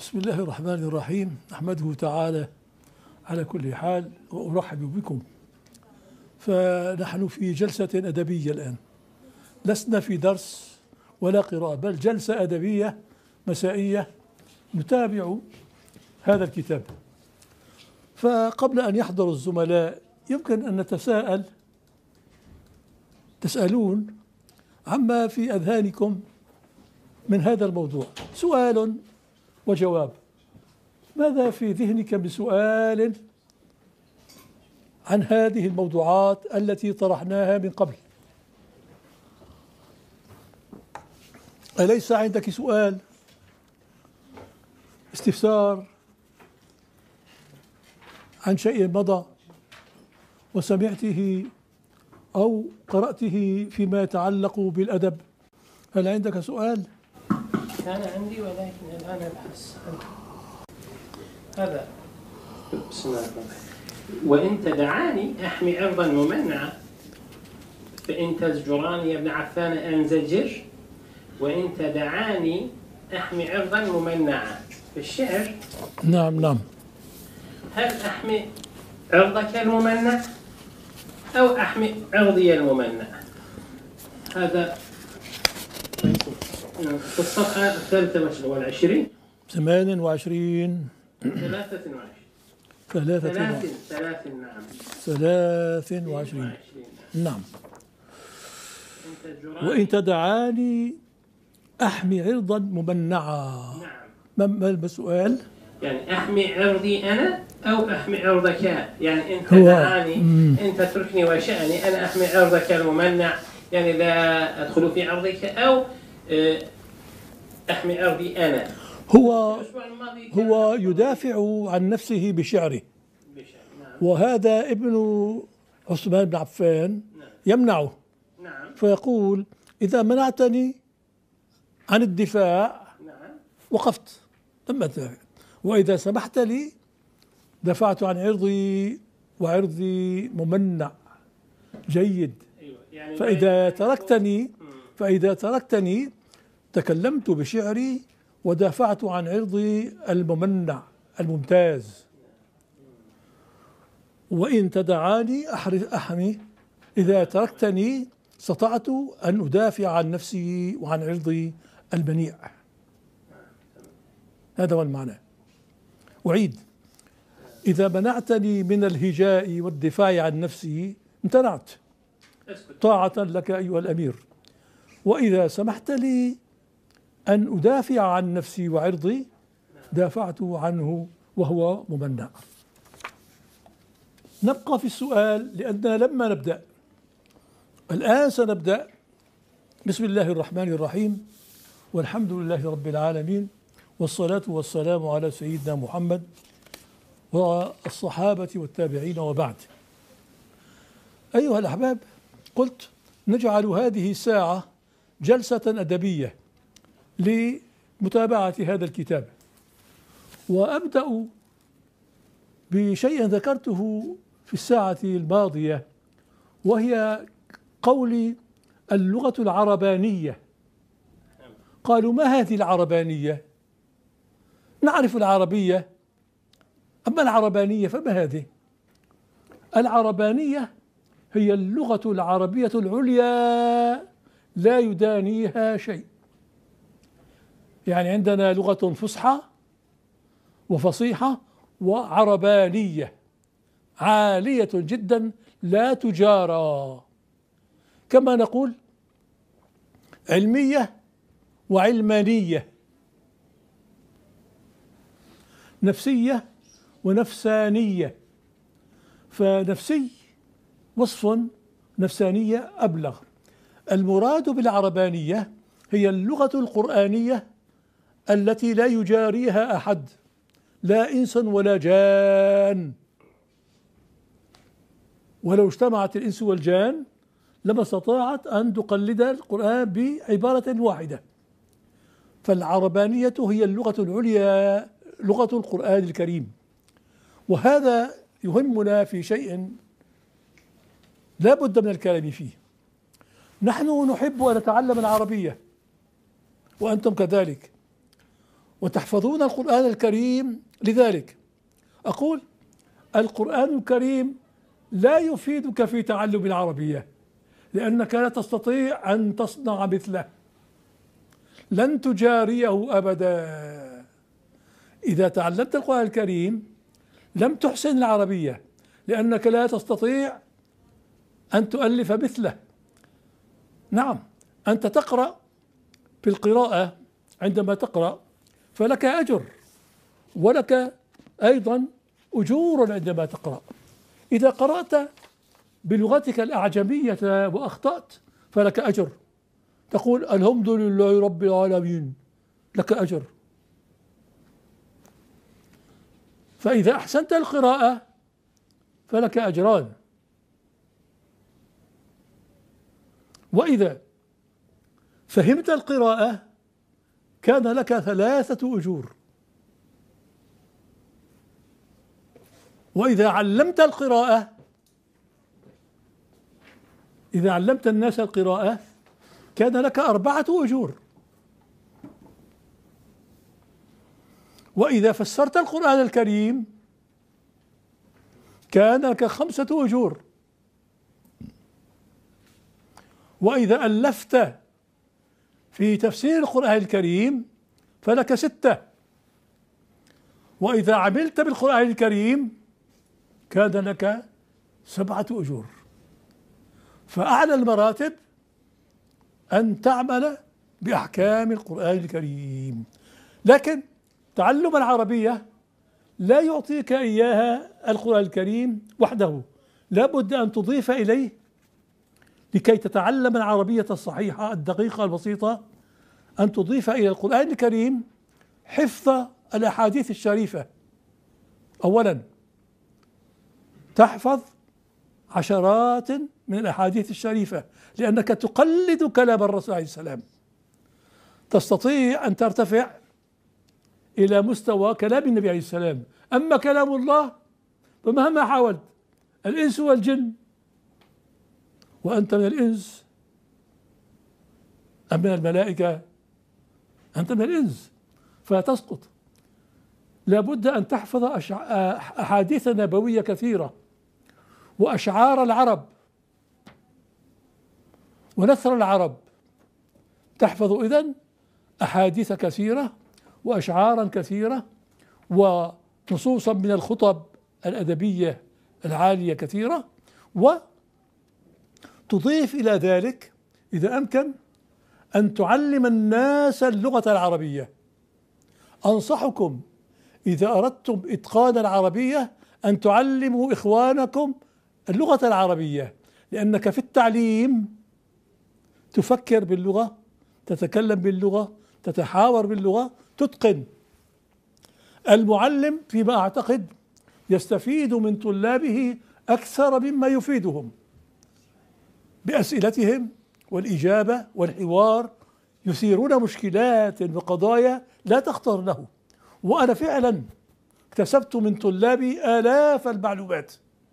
بسم الله الرحمن الرحيم. أحمده تعالى على كل حال وأرحب بكم. فنحن في جلسة أدبية الآن، لسنا في درس ولا قراءة، بل جلسة أدبية مسائية نتابع هذا الكتاب. فقبل أن يحضر الزملاء يمكن أن تسألون عما في أذهانكم من هذا الموضوع، سؤال وجواب. ماذا في ذهنك بسؤال عن هذه الموضوعات التي طرحناها من قبل؟ أليس عندك سؤال، استفسار عن شيء مضى وسمعته أو قرأته فيما يتعلق بالأدب؟ هل عندك سؤال؟ كان عندي ولكن الآن أبحث هذا. بسم الله الرحمن الرحيم. وإن تدعاني أحمي عرضا ممنعة فإن تزجراني يا ابن عفان أنزجر، وإن تدعاني أحمي عرضا ممنعة. في الشعر نعم. هل أحمي عرضك الممنع أو أحمي عرضي الممنع؟ هذا في الصفحة 23 28 23 نعم. وإن تدعاني أحمي عرضا ممنعا. نعم. ما السؤال؟ يعني أحمي عرضي أنا أو أحمي عرضك؟ يعني أنت تدعاني أنت تتركني وشأني، أنا أحمي عرضك الممنع يعني لا أدخل في عرضك، أو أحمي عرضي أنا. هو يدافع عن نفسه بشعره. وهذا ابن عثمان بن عفان يمنعه. فيقول: إذا منعتني عن الدفاع وقفت لم أدافع، وإذا سمحت لي دفعت عن عرضي وعرضي ممنع جيد. فإذا تركتني تكلمت بشعري ودافعت عن عرضي الممنع الممتاز. وإن تدعاني أحمي، إذا تركتني استطعت أن أدافع عن نفسي وعن عرضي المنيع. هذا هو المعنى. أعيد: إذا منعتني من الهجاء والدفاع عن نفسي امتنعت طاعة لك أيها الأمير، وإذا سمحت لي أن أدافع عن نفسي وعرضي دافعت عنه وهو ممنع. نبقى في السؤال لأننا لما نبدأ الآن سنبدأ. بسم الله الرحمن الرحيم، والحمد لله رب العالمين، والصلاة والسلام على سيدنا محمد والصحابة والتابعين، وبعد. أيها الأحباب، قلت نجعل هذه الساعة جلسة أدبية لمتابعة هذا الكتاب، وأبدأ بشيء ذكرته في الساعة الماضية، وهي قولي اللغة العربانية. قالوا: ما هذه العربانية؟ نعرف العربية، أما العربانية فما هذه؟ العربانية هي اللغة العربية العليا لا يدانيها شيء. يعني عندنا لغة فصحى وفصيحة وعربانية عالية جدا لا تجارى، كما نقول علمية وعلمانية، نفسية ونفسانية. فنفسي وصف، نفسانية أبلغ. المراد بالعربانية هي اللغة القرآنية التي لا يجاريها أحد، لا إنس ولا جان، ولو اجتمعت الإنس والجان لما استطاعت أن تقلد القرآن بعبارة واحدة. فالعربانية هي اللغة العليا، لغة القرآن الكريم. وهذا يهمنا في شيء لا بد من الكلام فيه. نحن نحب أن نتعلم العربية وأنتم كذلك، وتحفظون القرآن الكريم. لذلك أقول القرآن الكريم لا يفيدك في تعلم العربية، لأنك لا تستطيع أن تصنع مثله، لن تجاريه أبدا. إذا تعلمت القرآن الكريم لم تحسن العربية، لأنك لا تستطيع أن تؤلف مثله. نعم، أنت تقرأ في القراءة، عندما تقرأ فلك أجر، ولك أيضا أجور عندما تقرأ. إذا قرأت بلغتك الأعجمية وأخطأت فلك أجر، تقول الحمد لله رب العالمين، لك أجر. فإذا أحسنت القراءة فلك أجران، وإذا فهمت القراءة كان لك 3 أجور، وإذا علمت القراءة، إذا علمت الناس القراءة كان لك 4 أجور، وإذا فسرت القرآن الكريم كان لك 5 أجور، وإذا ألفت في تفسير القرآن الكريم فلك 6، وإذا عملت بالقرآن الكريم كان لك 7 أجور. فأعلى المراتب أن تعمل بأحكام القرآن الكريم. لكن تعلم العربية لا يعطيك إياها القرآن الكريم وحده، لا بد أن تضيف إليه لكي تتعلم العربية الصحيحة الدقيقة البسيطة، أن تضيف إلى القرآن الكريم حفظ الأحاديث الشريفة. أولا تحفظ عشرات من الأحاديث الشريفة، لأنك تقلد كلام الرسول عليه السلام، تستطيع أن ترتفع إلى مستوى كلام النبي عليه السلام. أما كلام الله فمهما حاولت، الإنس والجن، وأنت من الإنس أم من الملائكة؟ أنت من الإنس فتسقط. لابد أن تحفظ أحاديث نبوية كثيرة، وأشعار العرب ونثر العرب. تحفظ إذن أحاديث كثيرة وأشعارا كثيرة ونصوصا من الخطب الأدبية العالية كثيرة، وتضيف إلى ذلك إذا أمكن أن تعلم الناس اللغة العربية. أنصحكم إذا أردتم إتقان العربية أن تعلموا إخوانكم اللغة العربية، لأنك في التعليم تفكر باللغة، تتكلم باللغة، تتحاور باللغة، تتقن. المعلم فيما أعتقد يستفيد من طلابه أكثر مما يفيدهم بأسئلتهم والإجابة والحوار، يثيرون مشكلات وقضايا لا تخطر له. وأنا فعلا اكتسبت من طلابي آلاف المعلومات،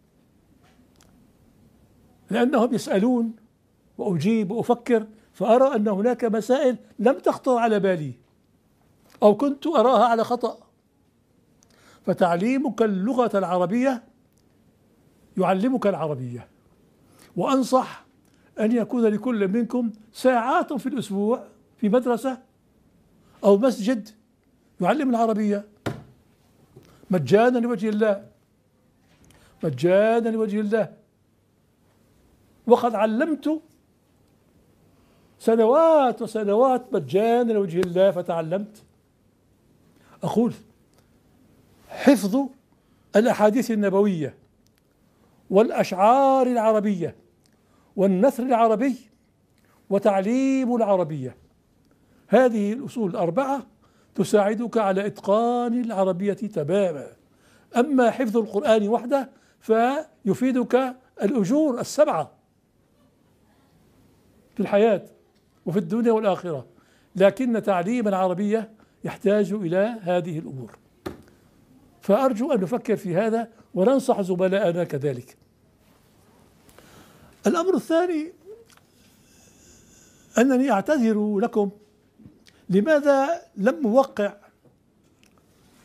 لأنهم يسألون وأجيب وأفكر، فأرى أن هناك مسائل لم تخطر على بالي أو كنت أراها على خطأ. فتعليمك اللغة العربية يعلمك العربية. وأنصح أن يكون لكل منكم ساعات في الأسبوع في مدرسة أو مسجد يعلم العربية مجانا لوجه الله، مجانا لوجه الله. وقد علمت سنوات وسنوات مجانا لوجه الله فتعلمت. أقول حفظ الأحاديث النبوية والأشعار العربية والنثر العربي وتعليم العربية، هذه الأصول الأربعة تساعدك على إتقان العربية تماما. أما حفظ القرآن وحده فيفيدك الأجور 7 في الحياة وفي الدنيا والآخرة، لكن تعليم العربية يحتاج إلى هذه الأمور. فأرجو أن نفكر في هذا وننصح زملائنا كذلك. الأمر الثاني أنني أعتذر لكم، لماذا لم أوقع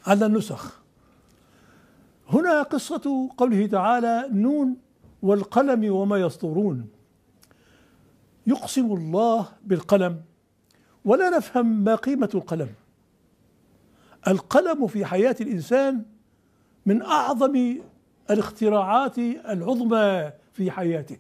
على النسخ. هنا قصة قوله تعالى: نون والقلم وما يسطرون. يقسم الله بالقلم ولا نفهم ما قيمة القلم. القلم في حياة الإنسان من أعظم الاختراعات العظمى في حياته،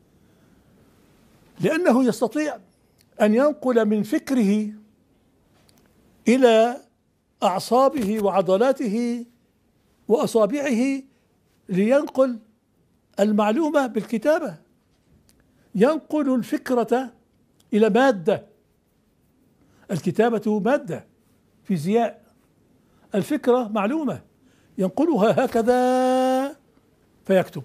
لأنه يستطيع أن ينقل من فكره إلى أعصابه وعضلاته وأصابعه لينقل المعلومة بالكتابة. ينقل الفكرة إلى مادة. الكتابة مادة فيزياء، الفكرة معلومة ينقلها هكذا فيكتب.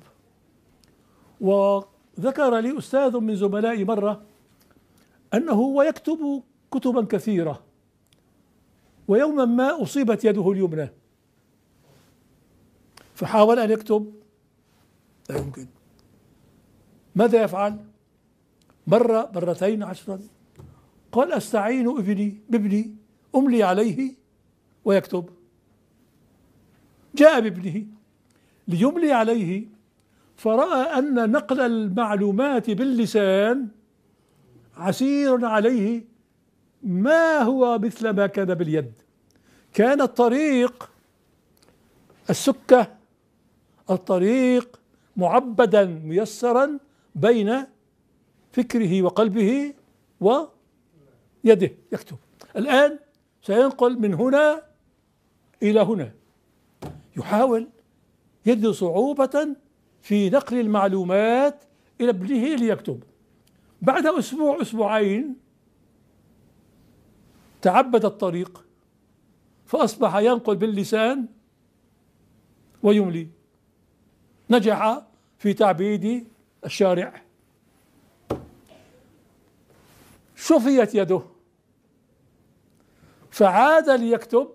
وذكر لي أستاذ من زملائي مرة أنه هو يكتب كتبا كثيرة، ويوما ما أصيبت يده اليمنى فحاول أن يكتب، لا يمكن. ماذا يفعل؟ مرة مرتين 10. قال: أستعين بابني أملي عليه ويكتب. جاء بابنه ليملي عليه، فرأى أن نقل المعلومات باللسان عسير عليه، ما هو مثل ما كان باليد. كان الطريق السكة، الطريق معبدا ميسرا بين فكره وقلبه ويده يكتب. الآن سينقل من هنا إلى هنا، يحاول، يجد صعوبة في نقل المعلومات إلى ابنه ليكتب. بعد أسبوع أسبوعين تعبد الطريق فأصبح ينقل باللسان ويملي. نجح في تعبيد الشارع، شفيت يده فعاد ليكتب،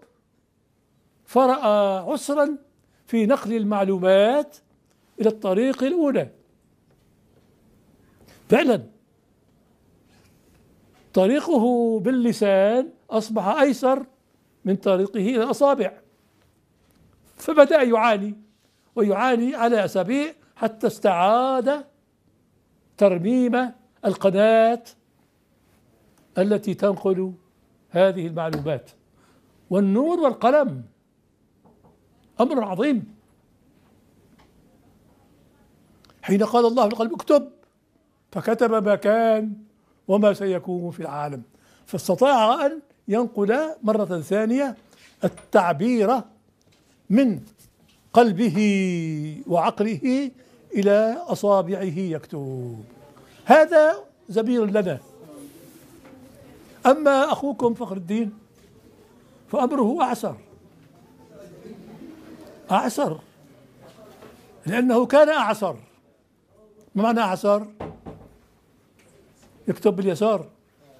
فرأى عسرا في نقل المعلومات إلى الطريق الأولى. فعلا طريقه باللسان أصبح أيسر من طريقه إلى الأصابع، فبدأ يعاني ويعاني على أسابيع حتى استعاد ترميم القناة التي تنقل هذه المعلومات. والنور والقلم أمر عظيم. حين قال الله للقلم اكتب، فكتب ما كان وما سيكون في العالم، فاستطاع أن ينقل مرة ثانية التعبير من قلبه وعقله إلى أصابعه يكتب. هذا زميل لنا. أما أخوكم فخر الدين فأمره أعسر، لأنه كان أعسر. ما معنى أعسر؟ يكتب باليسار.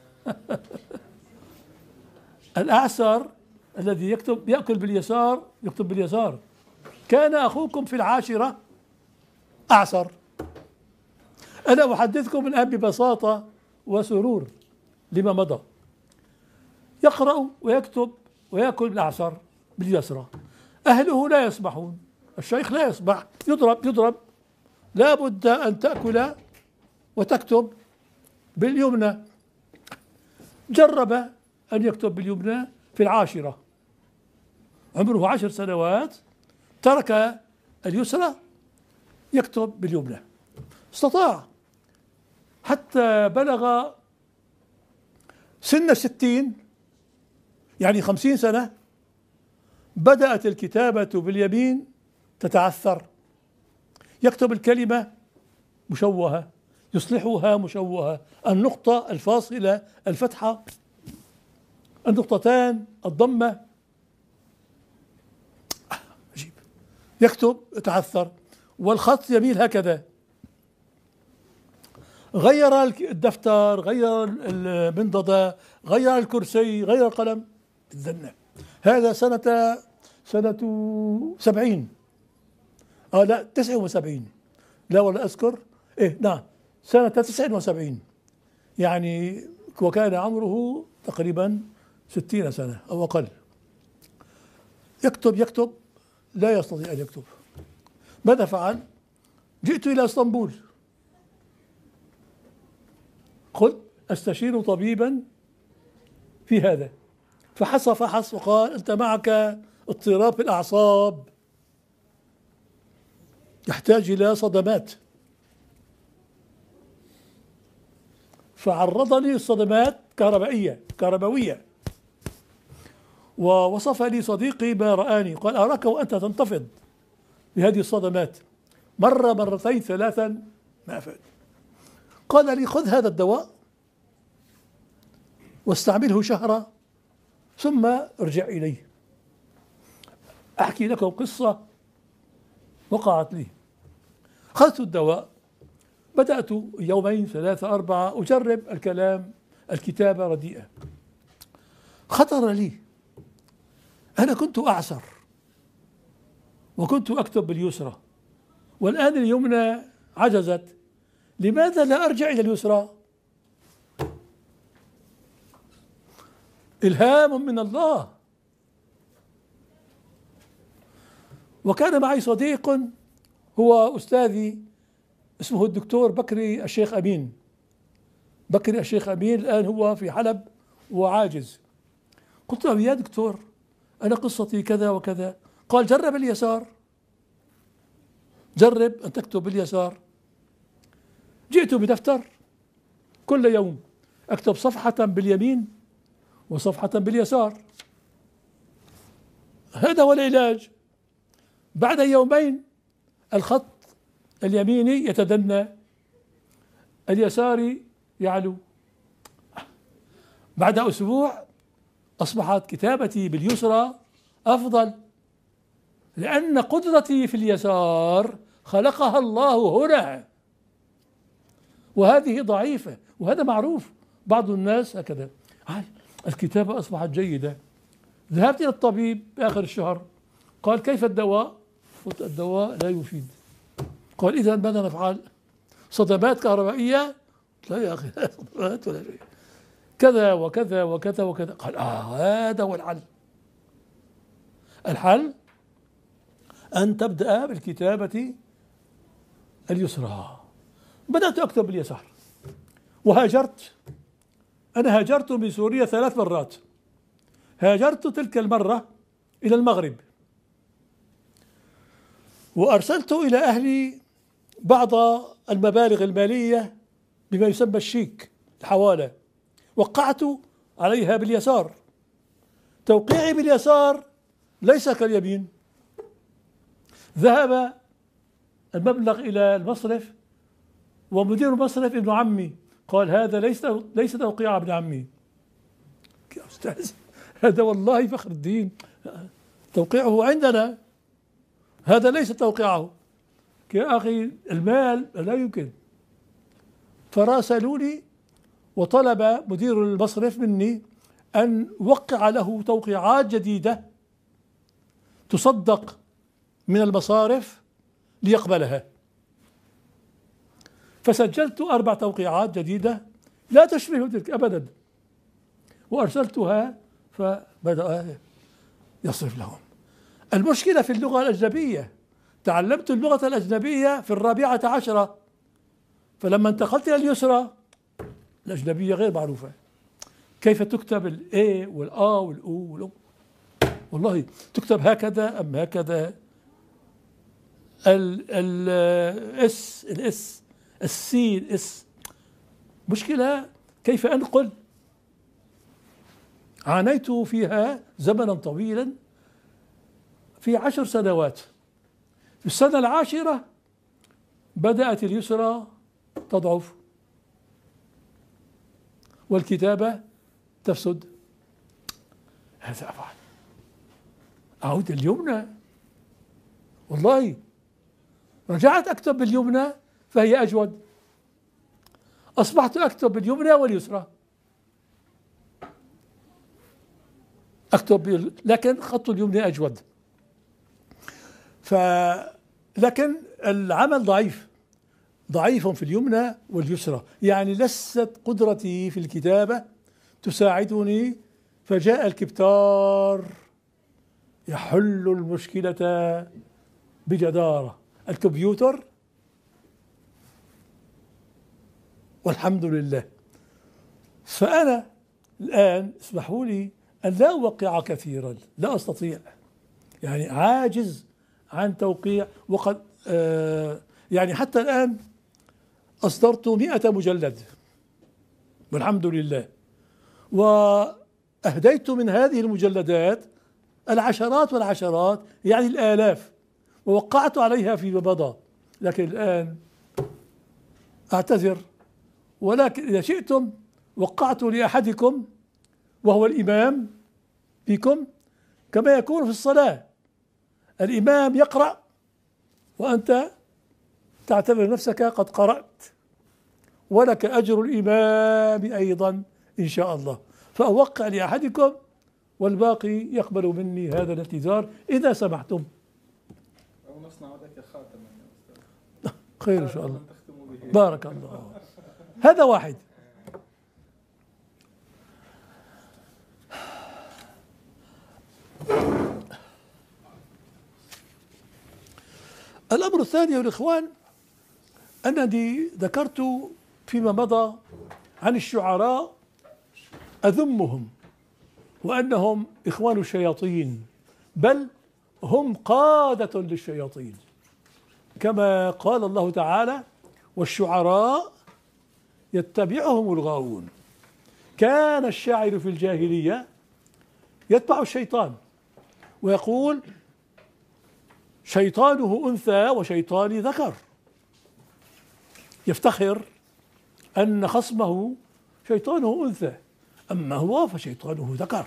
الأعسر الذي يأكل باليسار يكتب باليسار. كان أخوكم في العاشرة أعسر. أنا أحدثكم الآن ببساطة وسرور لما مضى. يقرأ ويكتب ويأكل بالأعسر باليسرى. أهله لا يسمحون، الشيخ لا يسمح، يضرب. لا بد أن تأكل وتكتب باليمنى. جرب أن يكتب باليمنى في العاشرة، عمره 10 سنوات، ترك اليسرى يكتب باليمنى. استطاع حتى بلغ سن 60، يعني 50 سنة، بدأت الكتابة باليمين تتعثر. يكتب الكلمة مشوهة، يصلحها مشوهة، النقطة، الفاصلة، الفتحة، النقطتان، الضمة، عجيب. يكتب يتعثر، والخط يميل هكذا. غير الدفتر، غير المنضدة، غير الكرسي، غير القلم. تذنى. هذا سنة 70. لا 79، لا ولا أذكر. نعم سنة 79، يعني وكان عمره تقريبا 60 سنة أو أقل. يكتب لا يستطيع أن يكتب. ماذا فعل؟ جئت إلى اسطنبول، قلت أستشير طبيبا في هذا، فحص وقال أنت معك اضطراب في الأعصاب يحتاج إلى صدمات، فعرضني الصدمات كهربائية، ووصف لي صديقي ما رآني، قال أراك وأنت تنتفض بهذه الصدمات مرة مرتين ثلاثا ما أفاد. قال لي خذ هذا الدواء واستعمله شهرا ثم ارجع إليه. أحكي لكم قصة وقعت لي. أخذت الدواء، بدأت يومين ثلاثة أربعة أجرب الكتابة رديئة. خطر لي أنا كنت أعسر وكنت أكتب باليسرى، والآن اليمنى عجزت، لماذا لا أرجع إلى اليسرى؟ إلهام من الله. وكان معي صديق هو أستاذي اسمه الدكتور بكري الشيخ أمين. بكري الشيخ أمين الآن هو في حلب وعاجز. قلت له يا دكتور أنا قصتي كذا وكذا. قال جرب اليسار، جرب أن تكتب باليسار. جئت بدفتر كل يوم أكتب صفحة باليمين وصفحة باليسار، هذا هو العلاج. بعد يومين الخط اليميني يتدنى، اليساري يعلو. بعد أسبوع أصبحت كتابتي باليسرى أفضل، لأن قدرتي في اليسار خلقها الله هنا، وهذه ضعيفة، وهذا معروف. بعض الناس هكذا. الكتابة أصبحت جيدة. ذهبت إلى الطبيب آخر الشهر، قال كيف الدواء؟ قلت الدواء لا يفيد. قال إذا ماذا نفعل؟ صدمات كهربائية؟ لا يا أخي، لا صدمات ولا شيء، كذا وكذا وكذا وكذا. قال هذا هو الحل. الحل أن تبدأ بالكتابة اليسرى. بدأت أكتب باليسار وهاجرت. أنا هاجرت من سوريا 3 مرات. هاجرت تلك المرة إلى المغرب، وأرسلت إلى أهلي بعض المبالغ المالية بما يسمى الشيك، الحوالة، وقعت عليها باليسار. توقيعي باليسار ليس كاليمين. ذهب المبلغ إلى المصرف، ومدير المصرف ابن عمي، قال هذا ليس توقيع ابن عمي. يا أستاذ هذا والله فخر الدين، توقيعه عندنا، هذا ليس توقيعه. يا أخي المال لا يمكن. فراسلوني وطلب مدير المصرف مني أن أوقع له توقيعات جديدة تصدق من المصارف ليقبلها. فسجلت 4 توقيعات جديدة لا تشبه تلك أبدا، وأرسلتها، فبدأ يصرف لهم. المشكلة في اللغة الأجنبية. تعلمت اللغة الأجنبية في 14، فلما انتقلت إلى اليسرى الأجنبية غير معروفة. كيف تكتب الA والآ والأو والأو، والله تكتب هكذا أم هكذا، الإس السي الإس، مشكلة. كيف أنقل؟ عانيت فيها زمنا طويلا، في 10 سنوات. في السنة 10 بدأت اليسرى تضعف والكتابة تفسد. هذا أفعل، أعود اليمنى. والله رجعت أكتب باليمنى فهي أجود، أصبحت أكتب باليمنى واليسرى. أكتب لكن خط اليمنى أجود. لكن العمل ضعيف في اليمنى واليسرى، يعني لست قدرتي في الكتابة تساعدني. فجاء الكبتار يحل المشكلة بجدارة، الكمبيوتر والحمد لله. فأنا الآن اسمحوا لي أن لا أوقع كثيرا، لا أستطيع، يعني عاجز عن توقيع. وقد يعني حتى الآن أصدرت 100 مجلد والحمد لله، وأهديت من هذه المجلدات العشرات والعشرات، يعني الآلاف، ووقعت عليها فيما مضى. لكن الآن أعتذر، ولكن إذا شئتم وقعت لأحدكم وهو الإمام بكم، كما يكون في الصلاة، الإمام يقرأ وأنت تعتبر نفسك قد قرأت، ولك أجر الإمام أيضا إن شاء الله. فأوقع لأحدكم والباقي يقبل مني هذا الاعتذار إذا سمحتم. أو نصنع لك خاتما يا أستاذ. خير إن شاء الله، بارك الله. هذا واحد. الأمر الثاني يا الإخوان، أنني ذكرت فيما مضى عن الشعراء أذمهم وأنهم إخوان الشياطين، بل هم قادة للشياطين، كما قال الله تعالى: والشعراء يتبعهم الغاوون. كان الشاعر في الجاهلية يتبع الشيطان ويقول: شيطانه أنثى وشيطاني ذكر، يفتخر أن خصمه شيطانه أنثى، أما هو فشيطانه ذكر.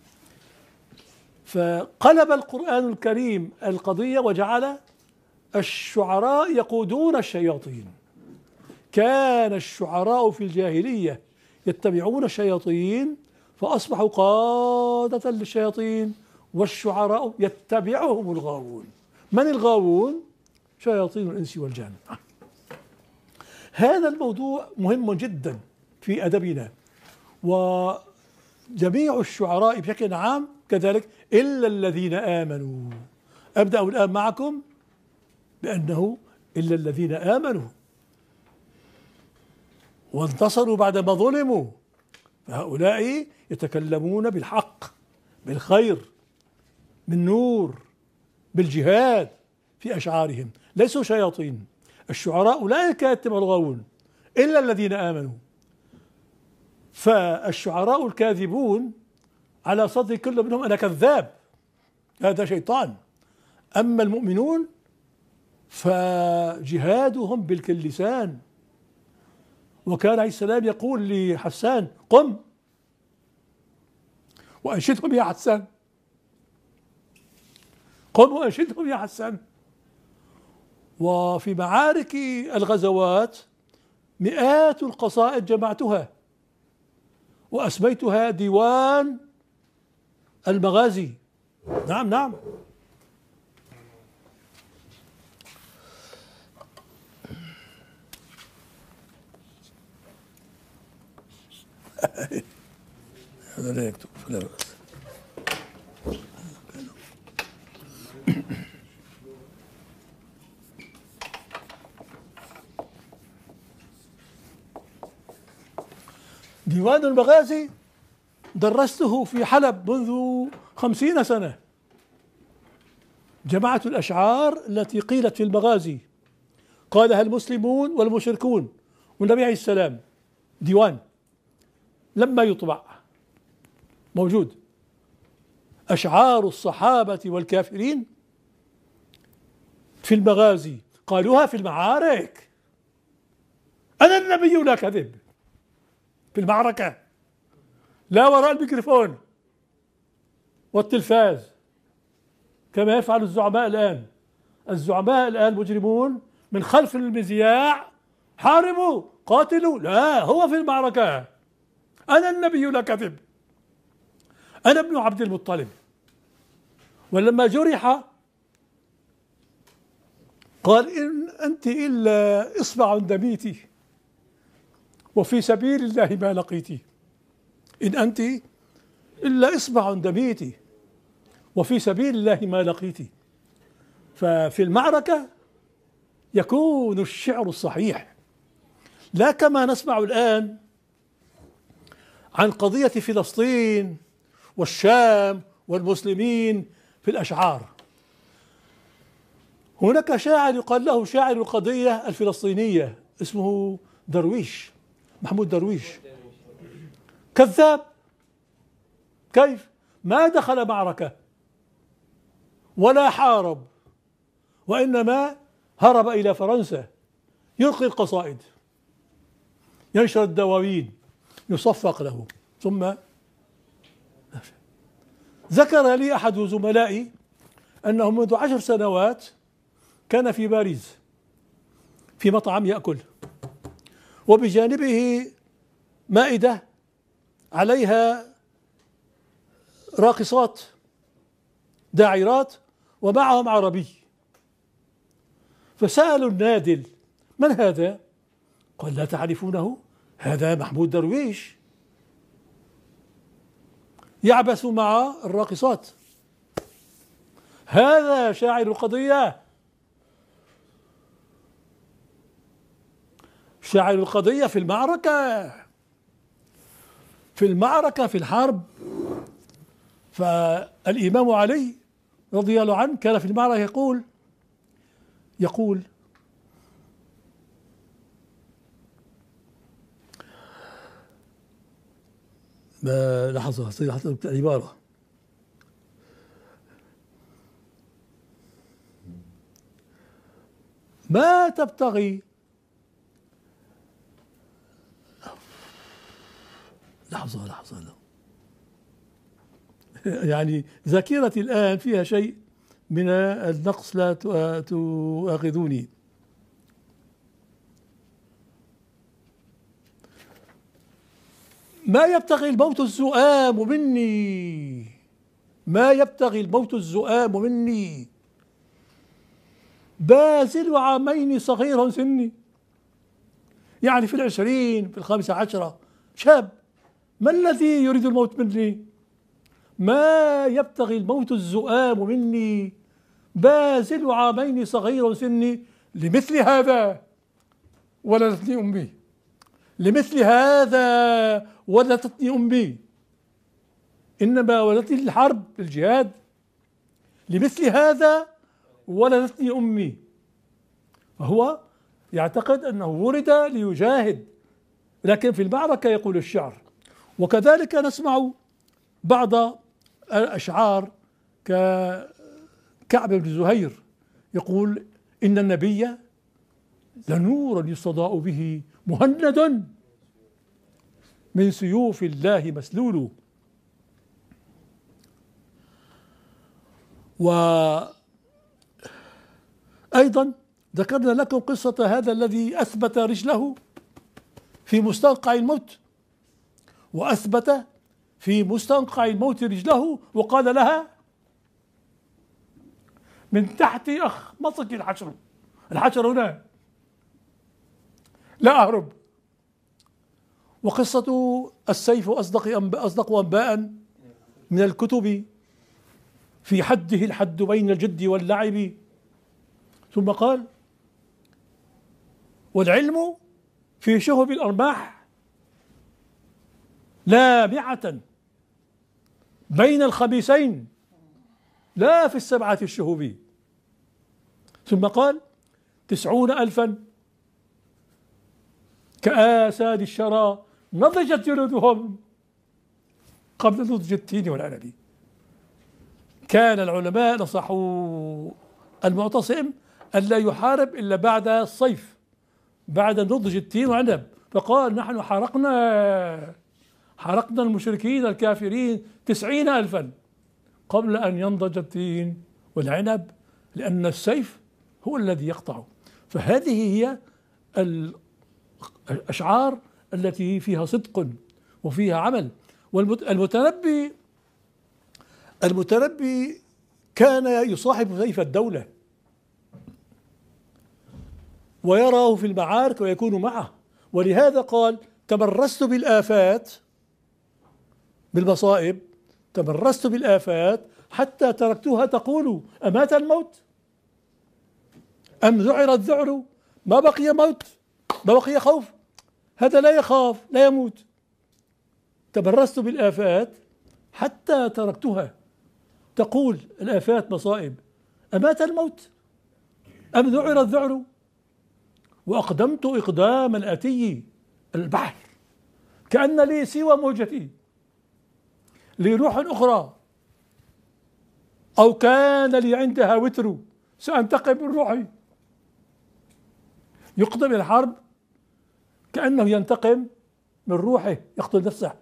فقلب القرآن الكريم القضية وجعل الشعراء يقودون الشياطين. كان الشعراء في الجاهلية يتبعون الشياطين فأصبحوا قادة للشياطين، والشعراء يتبعهم الغاوون. من الغاوون؟ شياطين الإنس والجن. هذا الموضوع مهم جدا في أدبنا، وجميع الشعراء بشكل عام كذلك، إلا الذين آمنوا. أبدأ الآن معكم بأنه إلا الذين آمنوا وانتصروا بعدما ظلموا، فهؤلاء يتكلمون بالحق، بالخير، بالنور، بالجهاد في أشعارهم، ليسوا شياطين. الشعراء أولئك يتبع الغاوون إلا الذين آمنوا. فالشعراء الكاذبون على صدر كل منهم أنا كذاب، هذا شيطان. أما المؤمنون فجهادهم باللسان. وكان عليه السلام يقول لحسان: قم وأنشدهم يا حسان، قم وأنشدهم يا حسان. وفي معارك الغزوات مئات القصائد جمعتها وأسميتها ديوان المغازي. نعم نعم. هذا لا يكتب فلا بأس. ديوان المغازي درسته في حلب منذ 50 سنة. جمعت الأشعار التي قيلت في المغازي، قالها المسلمون والمشركون والنبي عليه السلام. ديوان لما يطبع موجود، أشعار الصحابة والكافرين في المغازي، قالوها في المعارك. أنا النبي لا كذب، في المعركة، لا وراء الميكروفون والتلفاز كما يفعل الزعماء الآن. الزعماء الآن مجرمون من خلف المذياع: حاربوا، قاتلوا. لا، هو في المعركة. أنا النبي لا كذب، أنا ابن عبد المطلب. ولما جرح قال: إن أنت إلا إصبع دميتي وفي سبيل الله ما لقيتي. إن أنت إلا إصبع دميتي وفي سبيل الله ما لقيت. ففي المعركة يكون الشعر الصحيح، لا كما نسمع الآن عن قضية فلسطين والشام والمسلمين في الأشعار. هناك شاعر يقال له شاعر القضية الفلسطينية، اسمه درويش، محمود درويش. كذاب. كيف؟ ما دخل معركة ولا حارب، وإنما هرب إلى فرنسا يلقي القصائد، ينشر الدواوين، يصفق له. ثم ذكر لي أحد زملائي أنه منذ 10 سنوات كان في باريس في مطعم يأكل، وبجانبه مائدة عليها راقصات داعرات ومعهم عربي، فسألوا النادل: من هذا؟ قال: لا تعرفونه؟ هذا محمود درويش يعبث مع الراقصات، هذا شاعر القضية. شاعر القضية في المعركة، في المعركة، في الحرب. فالإمام علي رضي الله عنه كان في المعركة يقول لحظة حتى العبارة: ما تبتغي، لحظة يعني ذاكرتي الآن فيها شيء من النقص، لا تؤاخذوني. ما يبتغي الموت الزؤام مني، ما يبتغي الموت الزؤام مني، بازل عامين صغير سني. يعني في 20 في 15 شاب، ما الذي يريد الموت مني؟ ما يبتغي الموت الزؤام مني، بازل عامين صغير سني، لمثل هذا ولدتني أمي، لمثل هذا ولدتني أمي، إنما ولدتني الحرب الجهاد، لمثل هذا ولدتني أمي. فهو يعتقد أنه ولد ليجاهد، لكن في المعركة يقول الشعر. وكذلك نسمع بعض الأشعار ككعب بن زهير يقول: إن النبي لنور يستضاء به مهند من سيوف الله مسلول. وأيضا ذكرنا لكم قصة هذا الذي أثبت رجله في مستنقع الموت، وأثبت في مستنقع الموت رجله وقال لها: من تحت أخمصك الحشر، الحشر هنا، لا أهرب. وقصة السيف أصدق أنباء من الكتب، في حده الحد بين الجد واللعب. ثم قال: والعلم في شهب الأرماح لامعة بين الخبيثين لا في 7 الشهب. ثم قال: 90,000 كآساد الشرى نضجت جلودهم قبل نضج التين والعنب. كان العلماء نصحوا المعتصم ألا يحارب إلا بعد الصيف، بعد نضج التين والعنب. فقال: نحن حرقنا المشركين الكافرين 90,000 قبل أن ينضج التين والعنب، لأن السيف هو الذي يقطع. فهذه هي الأشعار التي فيها صدق وفيها عمل. المتنبي كان يصاحب سيف الدولة ويراه في المعارك ويكون معه، ولهذا قال: تمرست بالآفات، بالمصائب، تمرست بالآفات حتى تركتها تقول أمات الموت أم ذعر الذعر، ما بقي موت، ما بقي خوف، هذا لا يخاف لا يموت. تبرزت بالآفات حتى تركتها تقول الآفات مصائب أمات الموت أم ذعر الذعر، وأقدمت إقدام الأتي البحر كأن لي سوى موجتي لي روح أخرى، أو كان لي عندها وتر سأنتقم من روحي. يقدم الحرب كأنه ينتقم من روحه يقتل نفسه.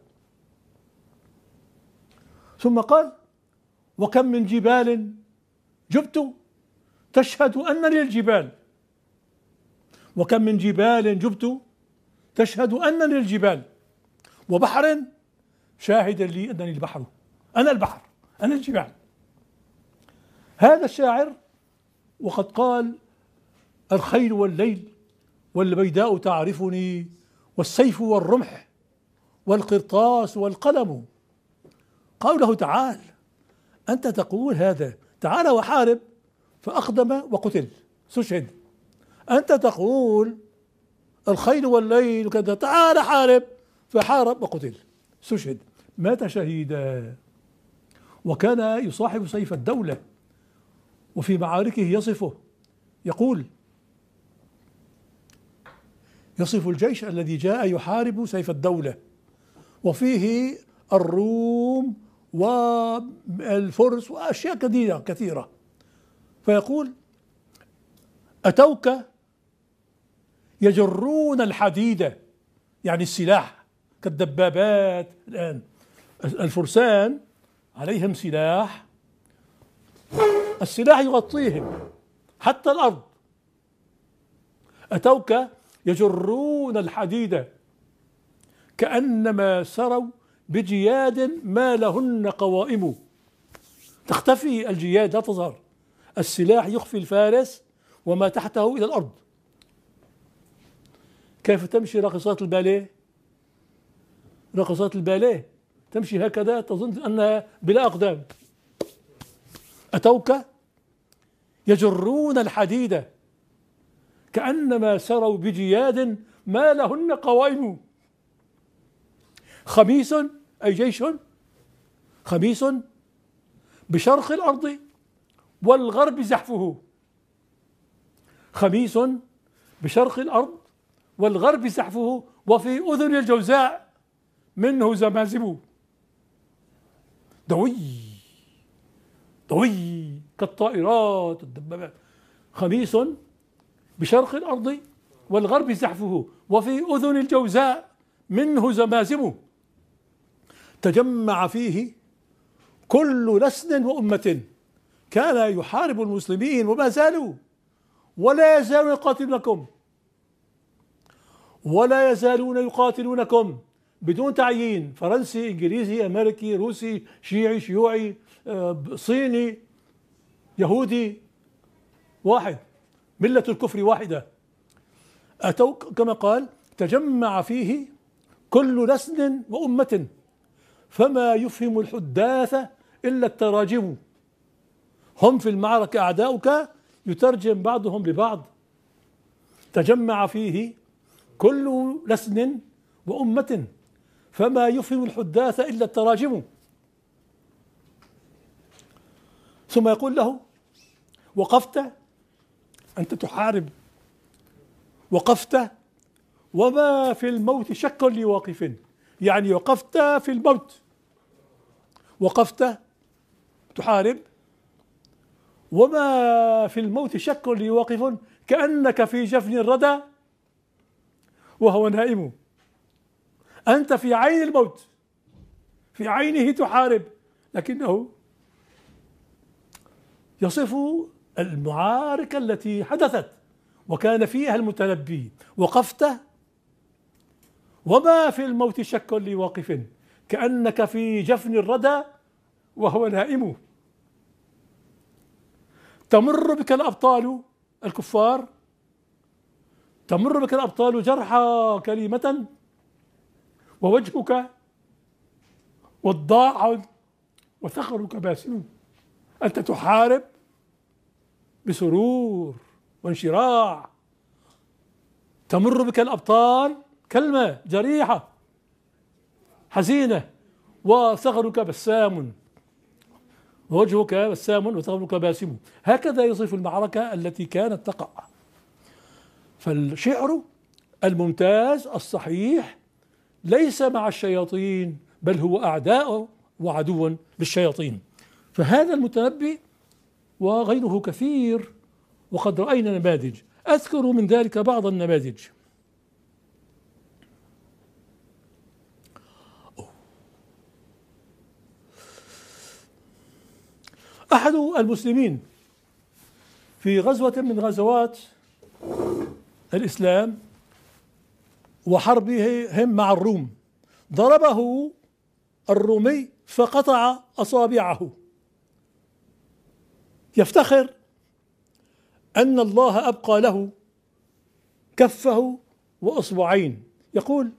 ثم قال وكم من جبال جبت تشهد أنني الجبال، وكم من جبال جبت تشهد أنني الجبال، وبحر شاهدا لي أنني البحر، أنا البحر أنا الجبال. هذا الشاعر وقد قال الخيل والليل والبيداء تعرفني والسيف والرمح والقرطاس والقلم. قالوا له تعال أنت تقول هذا، تعال وحارب، فأقدم وقتل استشهد. أنت تقول الخيل والليل وكذا، تعال حارب، فحارب وقتل استشهد، مات شهيدا. وكان يصاحب سيف الدولة وفي معاركه يصفه، يقول يصف الجيش الذي جاء يحارب سيف الدولة وفيه الروم والفرس وأشياء كثيرة، فيقول أتوك يجرون الحديد، يعني السلاح كالدبابات. الآن الفرسان عليهم سلاح، السلاح يغطيهم حتى الأرض. أتوك يجرون الحديد كأنما سروا بجياد ما لهن قوائم، تختفي الجياد لا تظهر، السلاح يخفي الفارس وما تحته إلى الأرض. كيف تمشي راقصات الباليه؟ راقصات الباليه تمشي هكذا تظن أنها بلا أقدام. أتوك يجرون الحديد كأنما سروا بجياد ما لهن قوائم. خميس أي جيش، خميس بشرق الأرض والغرب زحفه، خميس بشرق الأرض والغرب زحفه، وفي أذن الجوزاء منه زمازم. دوي دوي كالطائرات الدبابات. خميس بشرق الأرض والغرب زحفه، وفي أذن الجوزاء منه زمازم. تجمع فيه كل لسن وأمة كان يحارب المسلمين وما زالوا ولا يزالون يقاتلونكم، ولا يزالون يقاتلونكم بدون تعيين، فرنسي انجليزي امريكي روسي شيعي شيوعي صيني يهودي، واحد، ملة الكفر واحدة. أتوك كما قال تجمع فيه كل لسن وأمة فما يفهم الحداث إلا التراجم. هم في المعركة أعداؤك يترجم بعضهم لبعض. تجمع فيه كل لسن وأمة فما يفهم الحداث إلا التراجم. ثم يقول له وقفت أنت تحارب، وقفت وما في الموت شك لواقف، يعني وقفت في الموت، وقفت تحارب وما في الموت شك لواقف، كأنك في جفن الردى وهو نائم. أنت في عين الموت، في عينه تحارب، لكنه يصف المعارك التي حدثت وكان فيها المتنبي. وقفت وما في الموت شك لواقف، كأنك في جفن الردى وهو نائم. تمر بك الأبطال الكفار، تمر بك الأبطال جرحى كلمة، ووجهك وضاع وثغرك باسم. أنت تحارب بسرور وانشراح، تمر بك الأبطال كلمة جريحة حزينة وثغرك بسام ووجهك بسام وثغرك باسم. هكذا يصف المعركة التي كانت تقع. فالشعر الممتاز الصحيح ليس مع الشياطين، بل هو أعداء وعدو للشياطين. فهذا المتنبي وغيره كثير، وقد رأينا نماذج، أذكر من ذلك بعض النماذج. أحد المسلمين في غزوة من غزوات الإسلام وحربهم مع الروم ضربه الرومي فقطع أصابعه، يفتخر أن الله أبقى له كفه وأصبعين، يقول: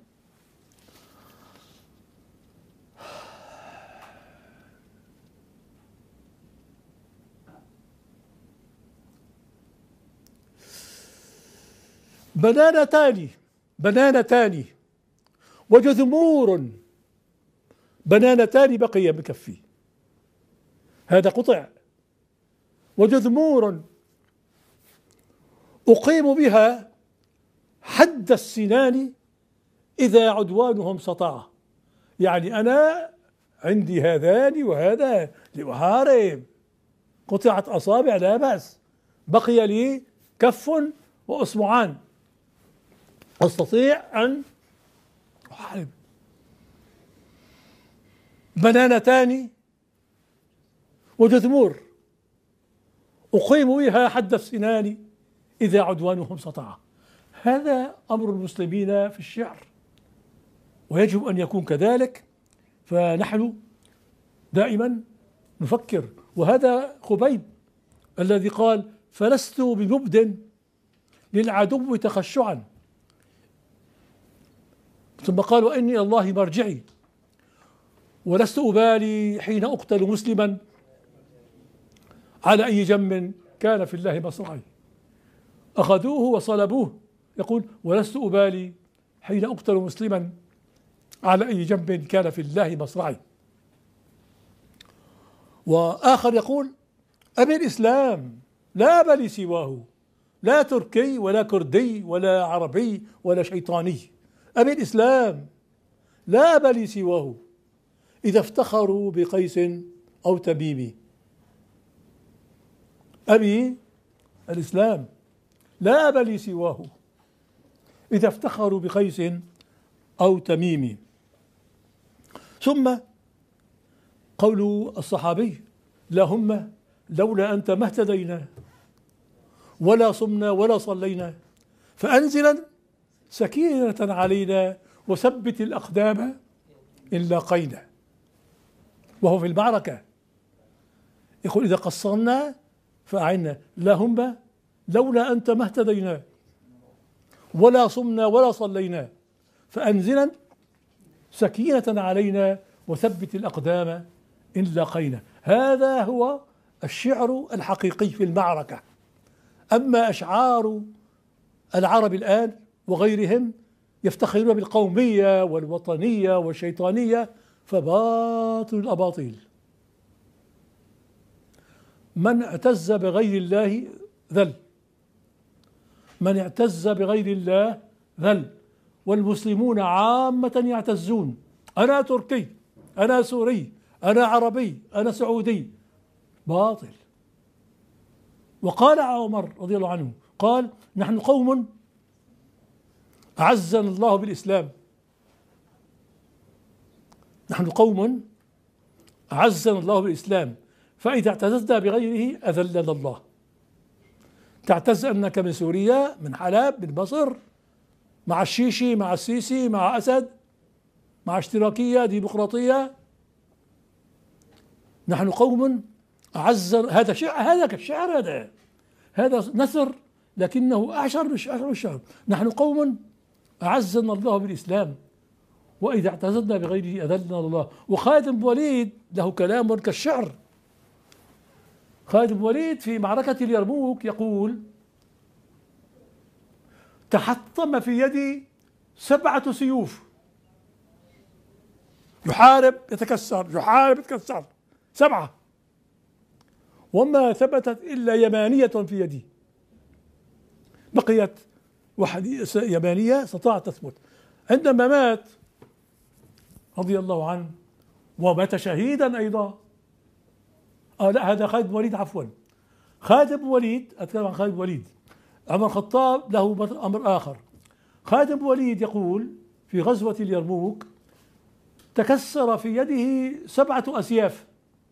بنانتان وجذمور، بنانتان بقي بكفي، هذا قطع، وجذمور أقيم بها حد السنان إذا عدوانهم سطع. يعني أنا عندي هذان وهذا لأحارب، قطعت أصابع لا بأس، بقي لي كف وأصبعان أستطيع أن أحارب. بنانتان وجذمور أقيم بها حد السنان إذا عدوانهم سطع. هذا أمر المسلمين في الشعر، ويجب أن يكون كذلك. فنحن دائما نفكر، وهذا خبيب الذي قال: فلست بمبد للعدو تخشعا، ثم قال: وإني إلى الله مرجعي، ولست أبالي حين أقتل مسلما على أي جنب كان في الله مصرعي. أخذوه وصلبوه، يقول: ولست أبالي حين أقتل مسلما على أي جنب كان في الله مصرعي. وآخر يقول: أبي الإسلام لا أبا لي سواه، لا تركي ولا كردي ولا عربي ولا شيطاني، أبي الإسلام لا أبا لي سواه إذا افتخروا بقيس أو تميم. أبي الإسلام لا أبا لي سواه إذا افتخروا بقيس أو تميم. ثم قول الصحابي: اللهم لولا أنت ما اهتدينا ولا صمنا ولا صلينا، فأنزلا سكينة علينا وثبت الأقدام إن لاقينا. وهو في المعركة يقول: إذا قصرنا فأعنا، اللهم لولا أنت ما اهتدينا ولا صمنا ولا صلينا، فأنزلا سكينة علينا وثبت الأقدام إن لاقينا. هذا هو الشعر الحقيقي في المعركة. أما أشعار العرب الآن وغيرهم يفتخرون بالقومية والوطنية والشيطانية، فباطل الأباطيل. من اعتز بغير الله ذل، من اعتز بغير الله ذل، والمسلمون عامة يعتزون: أنا تركي، أنا سوري، أنا عربي، أنا سعودي. باطل. وقال عمر رضي الله عنه، قال: نحن قوم أعزنا الله بالإسلام، نحن قوم أعزنا الله بالإسلام، فإذا اعتززنا بغيره أذلنا الله. تعتز أنك من سوريا، من حلب، من مصر، مع الشيشي، مع السيسي، مع أسد، مع اشتراكية ديمقراطية. نحن قوم أعزنا، هذا شعر، هذا كالشعر، هذا نثر لكنه أعشر مش أشعر الشعر. نحن قوم أعزنا الله بالإسلام وإذا اعتززنا بغيره أذلنا الله. وخالد بن وليد له كلام كالشعر، خالد بن الوليد في معركة اليرموك يقول: تحطم في يدي 7 سيوف، يحارب يتكسر، يحارب يتكسر، 7، وما ثبتت إلا يمانية في يدي، بقيت يمانية استطاعت تثبت. عندما مات رضي الله عنه ومات شهيدا أيضا، لا هذا خالد بن الوليد، عفوا، خالد بن الوليد، أتكلم عن خالد بن الوليد. عمر الخطاب له أمر آخر. خالد بن الوليد يقول في غزوة اليرموك: تكسر في يده 7 أسياف،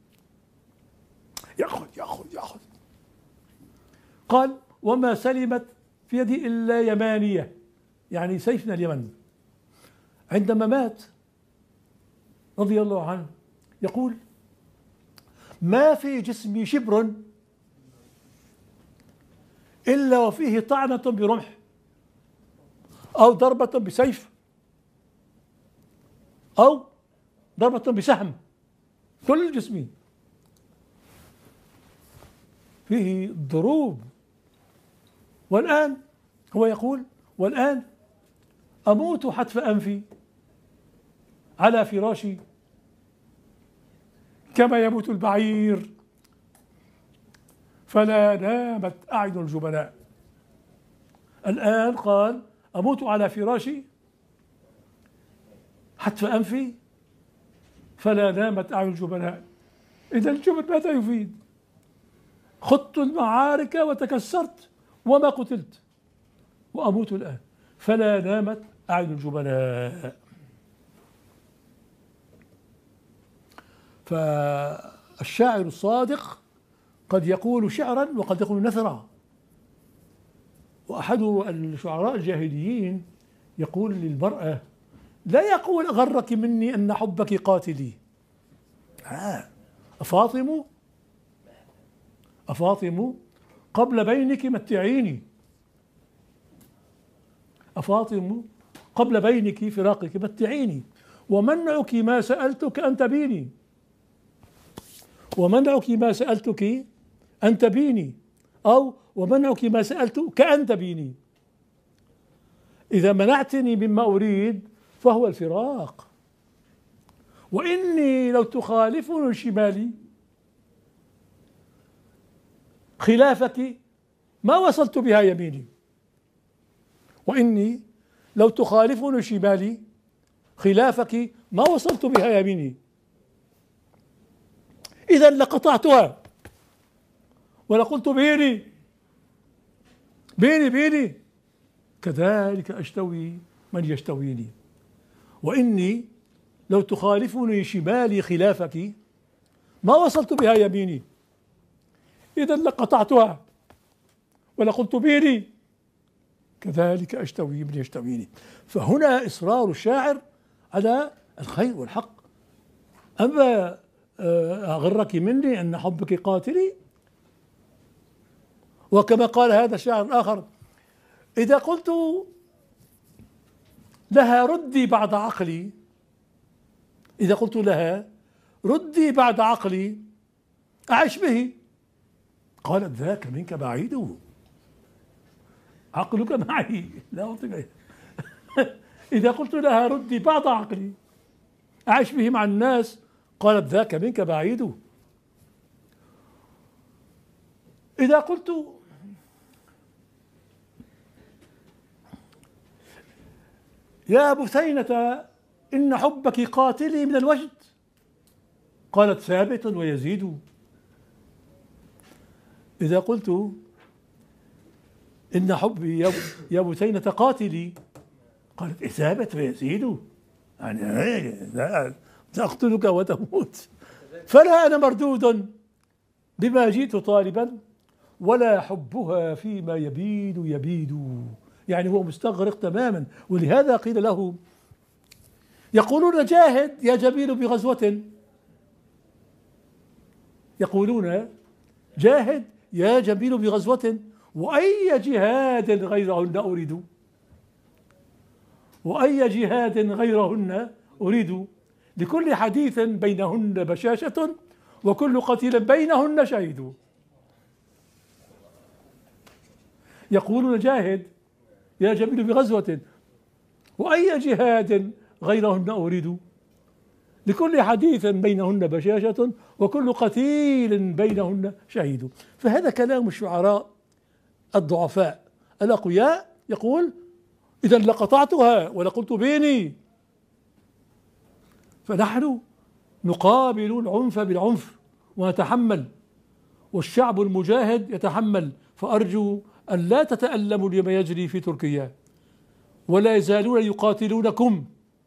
يأخذ، قال: وما سلمت في يدي إلا يمانية، يعني سيف من اليمن. عندما مات رضي الله عنه يقول: ما في جسمي شبر إلا وفيه طعنة برمح أو ضربة بسيف أو ضربة بسهم، كل جسمي فيه ضروب. والآن هو يقول: والآن أموت حتف أنفي على فراشي كما يموت البعير، فلا نامت أعين الجبناء. الآن قال: أموت على فراشي حتف أنفي فلا نامت أعين الجبناء. إذا الجبن ماذا يفيد؟ خضت المعارك وتكسرت وما قتلت، وأموت الآن، فلا نامت أعين الجبناء. فالشاعر الصادق قد يقول شعرا وقد يقول نثرا. وأحد الشعراء الجاهليين يقول للمرأة: لا يقول غرك مني أن حبك قاتلي، أفاطم قبل بينك متعيني، أفاطم قبل بينك فراقك متعيني، ومنعك ما سألتك أن تبيني، ومنعك ما سألتك أن تبيني، أو ومنعك ما سألتك أن تبيني. إذا منعتني مما أريد فهو الفراق. وإني لو تخالفني شمالي خلافك ما وصلت بها يميني، وإني لو تخالفني شمالي خلافك ما وصلت بها يميني، إذا لقطعتها ولقلت بيني بيني بيني، كذلك أشتوي من يشتويني. وإني لو تخالفني شمالي خلافك ما وصلت بها يميني، إذا لقطعتها ولقلت بيني، كذلك أشتوي من يشتويني. فهنا إصرار الشاعر على الخير والحق. أما أغرك مني أن حبك قاتلي، وكما قال هذا الشاعر الآخر: إذا قلت لها ردي بعد عقلي، إذا قلت لها ردي بعد عقلي أعش به، قالت: ذاك منك بعيد، عقلك معي لا أعطيك. إذا قلت لها ردي بعد عقلي أعش به مع الناس، قالت: ذاك منك بعيد. إذا قلت يا بثينة إن حبك قاتلي من الوجد، قالت: ثابت ويزيد. إذا قلت إن حبي يا بثينة قاتلي، قالت: ثابت ويزيد، يعني سأقتلك وتموت. فلا أنا مردود بما جئت طالبا، ولا حبها فيما يبيد يبيد. يعني هو مستغرق تماما. ولهذا قيل له: يقولون جاهد يا جميل بغزوة، يقولون جاهد يا جميل بغزوة، وأي جهاد غيرهن أريد، وأي جهاد غيرهن أريد، لكل حديث بينهن بشاشة، وكل قتيل بينهن شهيد. يقولون جاهد يا جميل بغزوة، وأي جهاد غيرهن أريد، لكل حديث بينهن بشاشة وكل قتيل بينهن شهيد. فهذا كلام الشعراء الضعفاء. الأقوياء يقول إذا لقطعتها ولقلت بيني. فنحن نقابل العنف بالعنف ونتحمل، والشعب المجاهد يتحمل. فأرجو أن لا تتألموا لما يجري في تركيا، ولا يزالون يقاتلونكم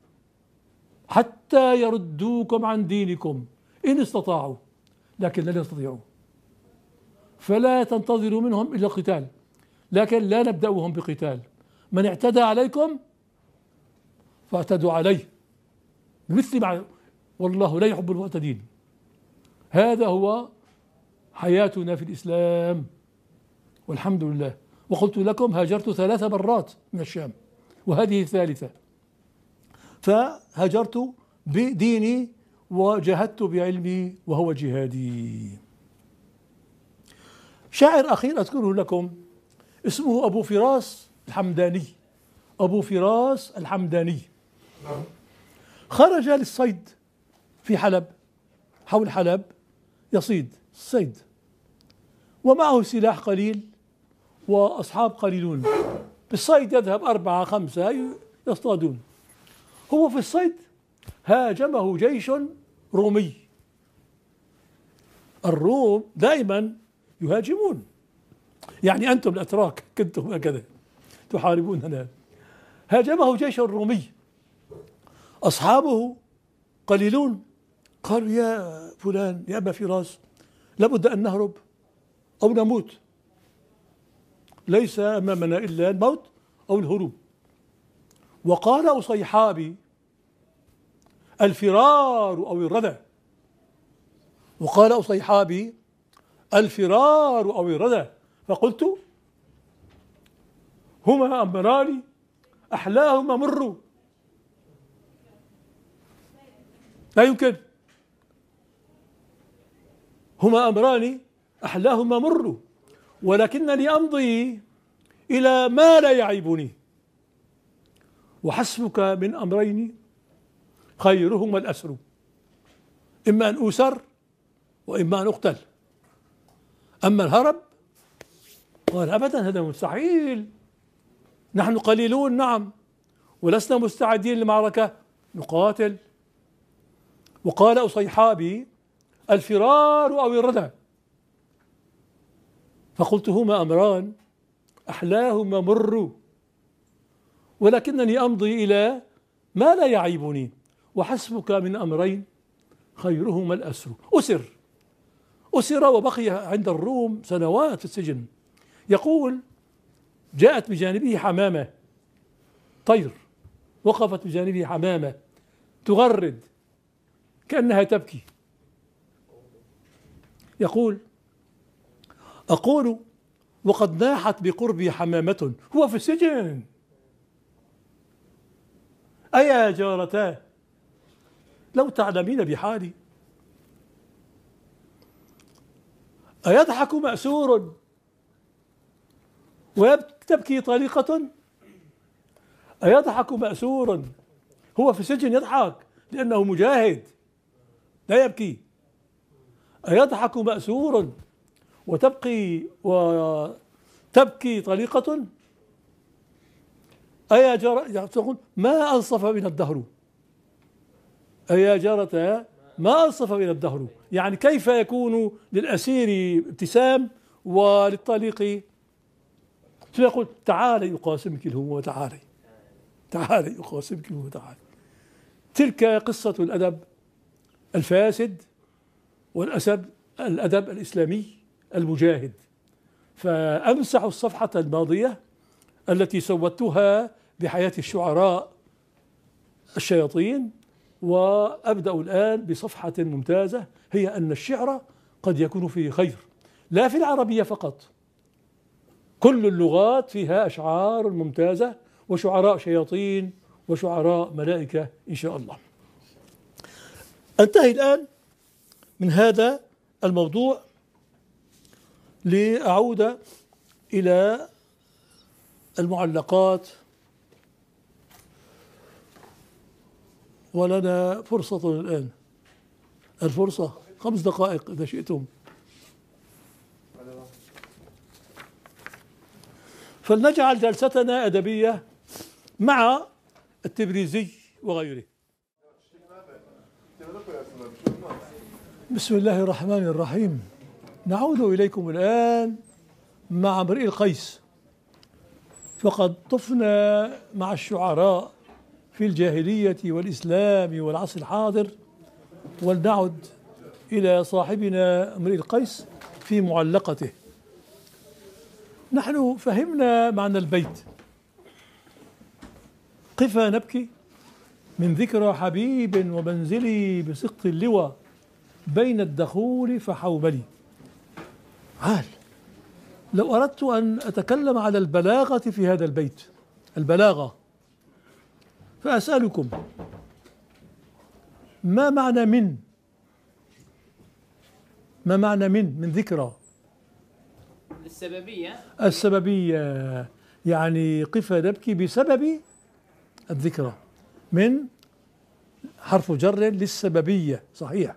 حتى يردوكم عن دينكم إن استطاعوا، لكن لن يستطيعوا. فلا تنتظروا منهم إلا القتال، لكن لا نبدأهم بقتال. من اعتدى عليكم فاعتدوا عليه بمثل ما، والله لا يحب المعتدين. هذا هو حياتنا في الإسلام والحمد لله. وقلت لكم هاجرت 3 مرات من الشام، وهذه الثالثة. فهاجرت بديني وجاهدت بعلمي وهو جهادي. شاعر أخير أذكره لكم اسمه أبو فراس الحمداني. أبو فراس الحمداني خرج للصيد في حلب، حول حلب يصيد الصيد، ومعه سلاح قليل وأصحاب قليلون. بالصيد يذهب 4 5 يصطادون. هو في الصيد هاجمه جيش رومي. الروم دائما يهاجمون، يعني أنتم الأتراك كنتم هكذا تحاربوننا. هاجمه جيش رومي، أصحابه قليلون. قالوا يا فلان يا أبا فراس لابد أن نهرب أو نموت، ليس أمامنا إلا الموت أو الهروب. وقال أصيحابي الفرار أو الردى، وقال أصيحابي الفرار أو الردى. فقلت هما أمران أحلاهما مر. لا يمكن. هما أمران أحلاهما مر، ولكنني أمضي إلى ما لا يعيبني، وحسبك من أمرين خيرهما الأسر، إما أن أسر وإما أن أقتل. أما الهرب قال أبدا هذا مستحيل، نحن قليلون نعم ولسنا مستعدين للمعركة، نقاتل. وقال أصيحابي الفرار أو الردى. فقلت هما أمران أحلاهما مر، ولكنني أمضي إلى ما لا يعيبني، وحسبك من أمرين خيرهما الأسر. أسر وبقي عند الروم سنوات في السجن. يقول جاءت بجانبه حمامة طير، وقفت بجانبه حمامة تغرد كأنها تبكي. يقول أقول وقد ناحت بقربي حمامة، هو في السجن. أيا جارتاه لو تعلمين بحالي، أيضحك مأسور وتبكي طليقة؟ أيضحك مأسور، هو في السجن يضحك لأنه مجاهد لا يبكي. أيضحك مأسور وتبكي طليقة؟ أيا جارة ما أنصف من الدهر، أيا جارة ما أنصف من الدهر. يعني كيف يكون للأسير ابتسام وللطليق يقول تعالي يقاسمك الهموم، تعالي يقاسمك الهموم، تعالي. تلك قصة الأدب الفاسد الأدب الإسلامي المجاهد. فأمسح الصفحة الماضية التي سوتها بحياة الشعراء الشياطين، وأبدأ الآن بصفحة ممتازة، هي أن الشعر قد يكون فيه خير، لا في العربية فقط، كل اللغات فيها أشعار ممتازة وشعراء شياطين وشعراء ملائكة إن شاء الله. أنتهي الآن من هذا الموضوع لأعود إلى المعلقات، ولنا فرصة الآن. الفرصة 5 دقائق إذا شئتم. فلنجعل جلستنا أدبية مع التبريزي وغيره. بسم الله الرحمن الرحيم. نعود إليكم الآن مع امرئ القيس. فقد طفنا مع الشعراء في الجاهلية والإسلام والعصر الحاضر، ولنعد إلى صاحبنا امرئ القيس في معلقته. نحن فهمنا معنى البيت: قفا نبكي من ذكرى حبيب ومنزلي بسقط اللوى بين الدخول فحوبلي. عال، لو أردت أن أتكلم على البلاغة في هذا البيت، البلاغة، فأسألكم: ما معنى من؟ ما معنى من ذكرى؟ السببية. السببية، يعني قفا نبكي بسبب الذكرى. من حرف جر للسببية، صحيح.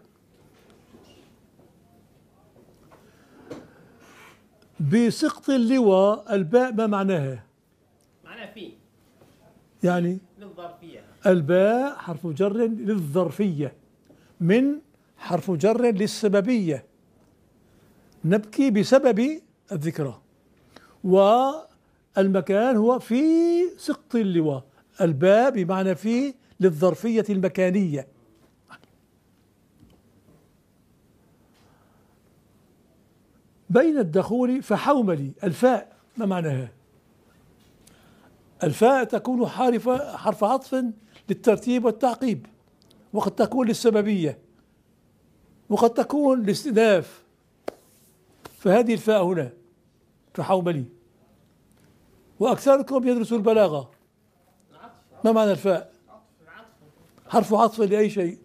بسقط اللواء، الباء ما معناها؟ معناها في، يعني للظرفية. الباء حرف جر للظرفية، من حرف جر للسببية. نبكي بسبب الذكرى، والمكان هو في سقط اللواء. الباء بمعنى في للظرفية المكانية. بين الدخول فحوملي، الفاء ما معناها؟ الفاء تكون حرف عطف للترتيب والتعقيب، وقد تكون للسببية، وقد تكون للاستئناف. فهذه الفاء هنا فحوملي. وأكثركم يدرس البلاغة. ما معنى الفاء؟ حرف عطف لأي شيء.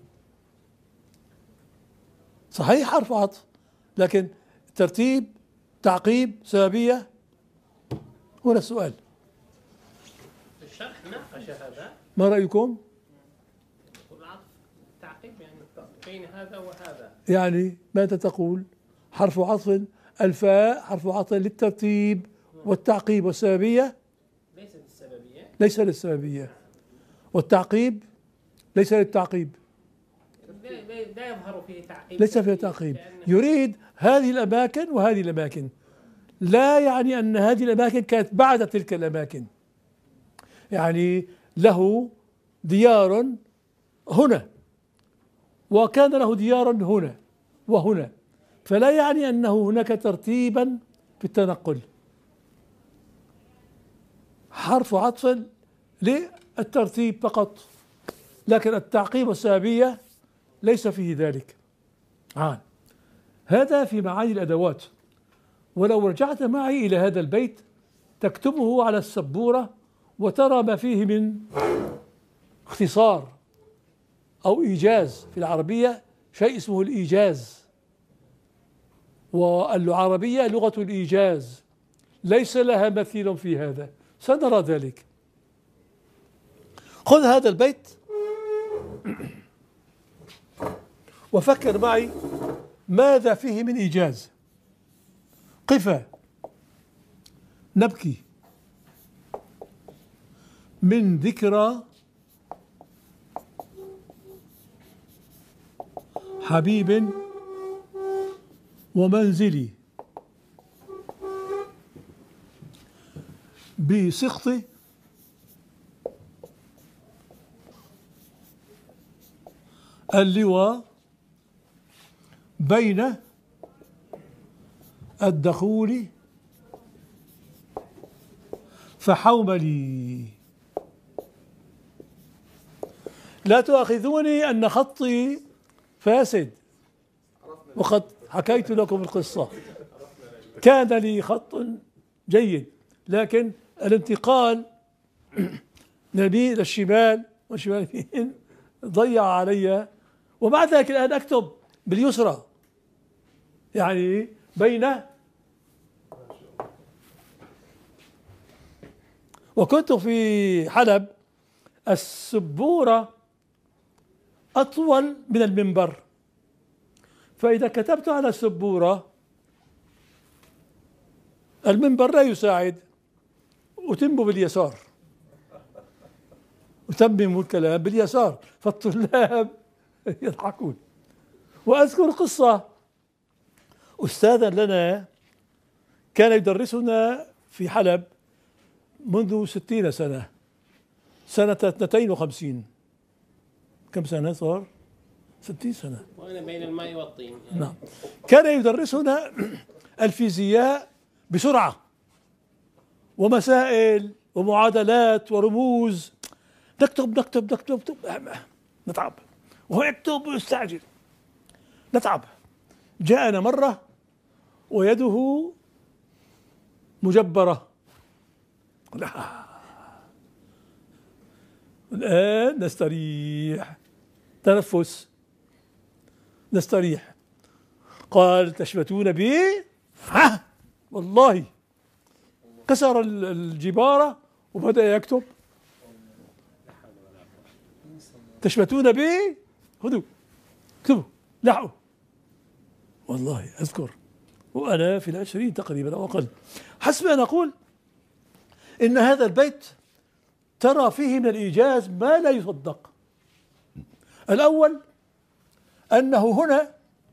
صحيح، حرف عطف، لكن ترتيب، تعقيب، سببية. هنا السؤال. الشرح ناقش هذا. ما رأيكم؟ والعطف تعقيب، يعني بين هذا وهذا. يعني ماذا تقول؟ حرف عطف، الفاء حرف عطف للترتيب والتعقيب والسببية. ليس للسببية. ليس للسببية. والتعقيب ليس للتعقيب. لا يظهر فيه تعقيب. ليس فيه تعقيب. يريد هذه الأماكن وهذه الأماكن، لا يعني أن هذه الأماكن كانت بعد تلك الأماكن. يعني له ديار هنا، وكان له ديار هنا وهنا، فلا يعني أنه هناك ترتيبا في التنقل. حرف عطف للترتيب فقط، لكن التعقيب والسببية ليس فيه ذلك. هذا في معاني الأدوات. ولو رجعت معي إلى هذا البيت تكتبه على السبورة وترى ما فيه من اختصار أو إيجاز. في العربية شيء اسمه الإيجاز، والعربية لغة الإيجاز، ليس لها مثيل في هذا. سنرى ذلك. خذ هذا البيت وفكر معي ماذا فيه من إيجاز. قفا نبكي من ذكرى حبيب ومنزلي بسقط اللواء بين الدخول فحوملي. لا تؤاخذوني أن خطي فاسد، وقد حكيت لكم القصة. كان لي خط جيد، لكن الانتقال من اليمين إلى الشمال والشمال اليمين ضيع علي. ومع ذلك الآن أكتب باليسرى، يعني بين وكنت في حلب، السبورة أطول من المنبر، فإذا كتبت على السبورة المنبر لا يساعد، أتم باليسار، أتمم الكلام باليسار، فالطلاب يضحكون. وأذكر قصة، أستاذا لنا كان يدرسنا في حلب منذ 60 سنة، سنة 52، كم سنة صار؟ 60 سنة. وأنا بين الماء والطين. نعم. كان يدرسنا الفيزياء بسرعة، ومسائل ومعادلات ورموز، نكتب نكتب نكتب نتعب، وهو يكتب ويستعجل، نتعب. جاءنا مرة ويده مجبرة، لا الآن نستريح، تنفس، نستريح. قال تشمتون بي؟ والله كسر الجبارة وبدأ يكتب. تشمتون بي؟ خذوا اكتبوا، لحقوا. والله أذكر وأنا في 20 تقريبا أو أقل. حسب أن أقول إن هذا البيت ترى فيه من الإيجاز ما لا يصدق. الأول أنه هنا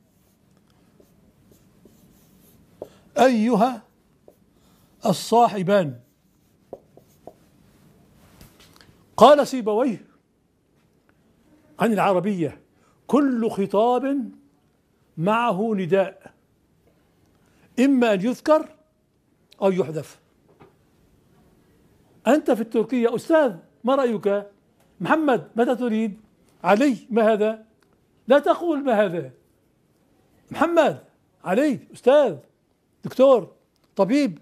أيها الصاحبان، قال سيبويه عن العربية: كل خطاب معه نداء، إما أن يذكر أو يحذف. أنت في التركية أستاذ، ما رأيك؟ محمد ماذا تريد؟ علي ما هذا؟ لا تقول ما هذا. محمد، علي، أستاذ، دكتور، طبيب.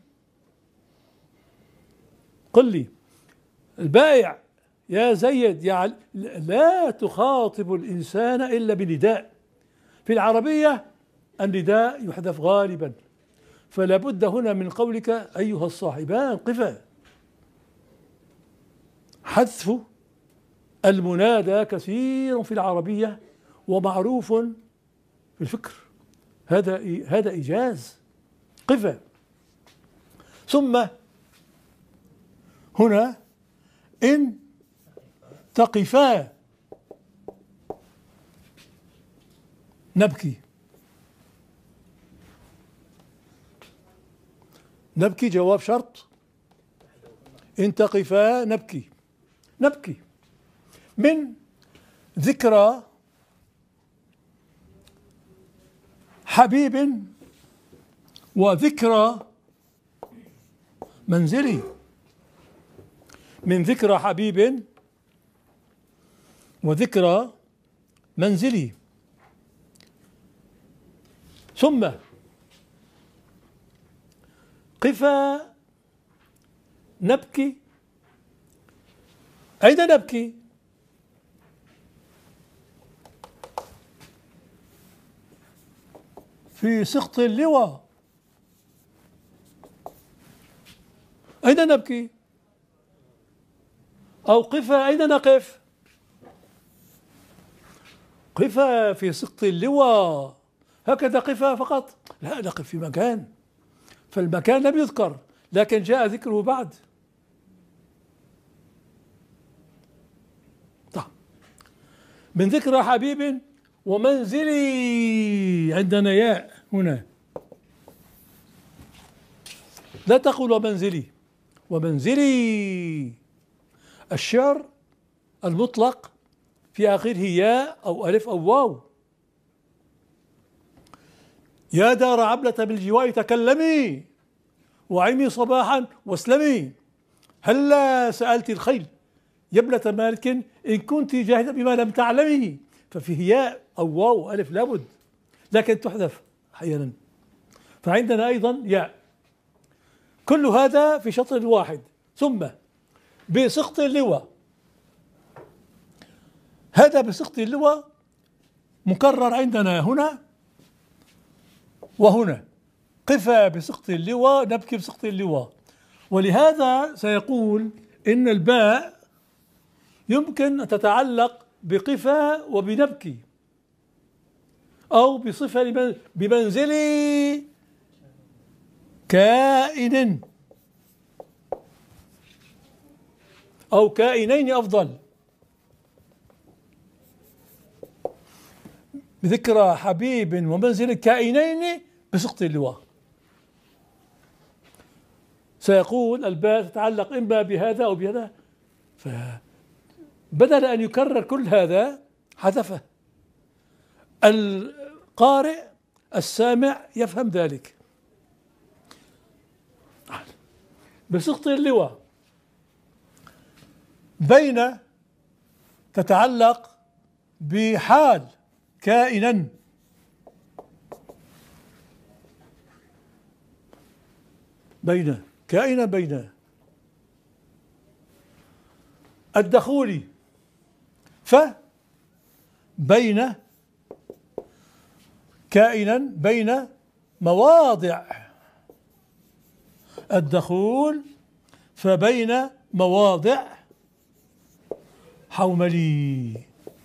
قل لي البائع يا زيد يا لا تخاطب الإنسان إلا بنداء. في العربية النداء يحذف غالبا، فلا بد هنا من قولك أيها الصاحبان قفا. حذف المنادى كثير في العربية ومعروف في الفكر، هذا إيجاز. قفا. ثم هنا إن تقفا نبكي. نبكي جواب شرط، إن تقفا نبكي. نبكي من ذكرى حبيب وذكرى منزلي. من ذكرى حبيب وذكرى منزلي. ثم قفا نبكي. أين نبكي؟ في سقط اللواء. أين نبكي؟ أو قفا أين نقف؟ قفا في سقط اللواء، هكذا قفا فقط؟ لا، نقف في مكان، فالمكان لم يذكر لكن جاء ذكره بعد. طيب. من ذكرى حبيب ومنزلي، عندنا ياء هنا، لا تقول ومنزلي، ومنزلي. الشعر المطلق في آخره ياء أو ألف أو واو. يا دار عبلة بالجواء تكلمي، وعمي صباحا واسلمي، هلا سألت الخيل يا ابنة مالك إن كنت جاهدة بما لم تعلمي. ففيه ياء أو واو ألف لابد، لكن تحذف أحيانا. فعندنا أيضا ياء. كل هذا في شطر واحد. ثم بسقط اللواء، هذا بسقط اللواء مكرر عندنا هنا وهنا. قفا بسقط اللواء، نبكي بسقط اللواء. ولهذا سيقول إن الباء يمكن أن تتعلق بقفا وبنبكي، أو بصفة بمنزل كائن أو كائنين أفضل، بذكرى حبيب ومنزل كائنين بسقط اللواء. سيقول الباء تتعلق إما بهذا أو بهذا، فبدل أن يكرر كل هذا حذفه. القارئ السامع يفهم ذلك. بسقط اللواء بين تتعلق بحال كائنا، بين الدخول، فبين كائنا بين مواضع الدخول، فبين مواضع حوملي.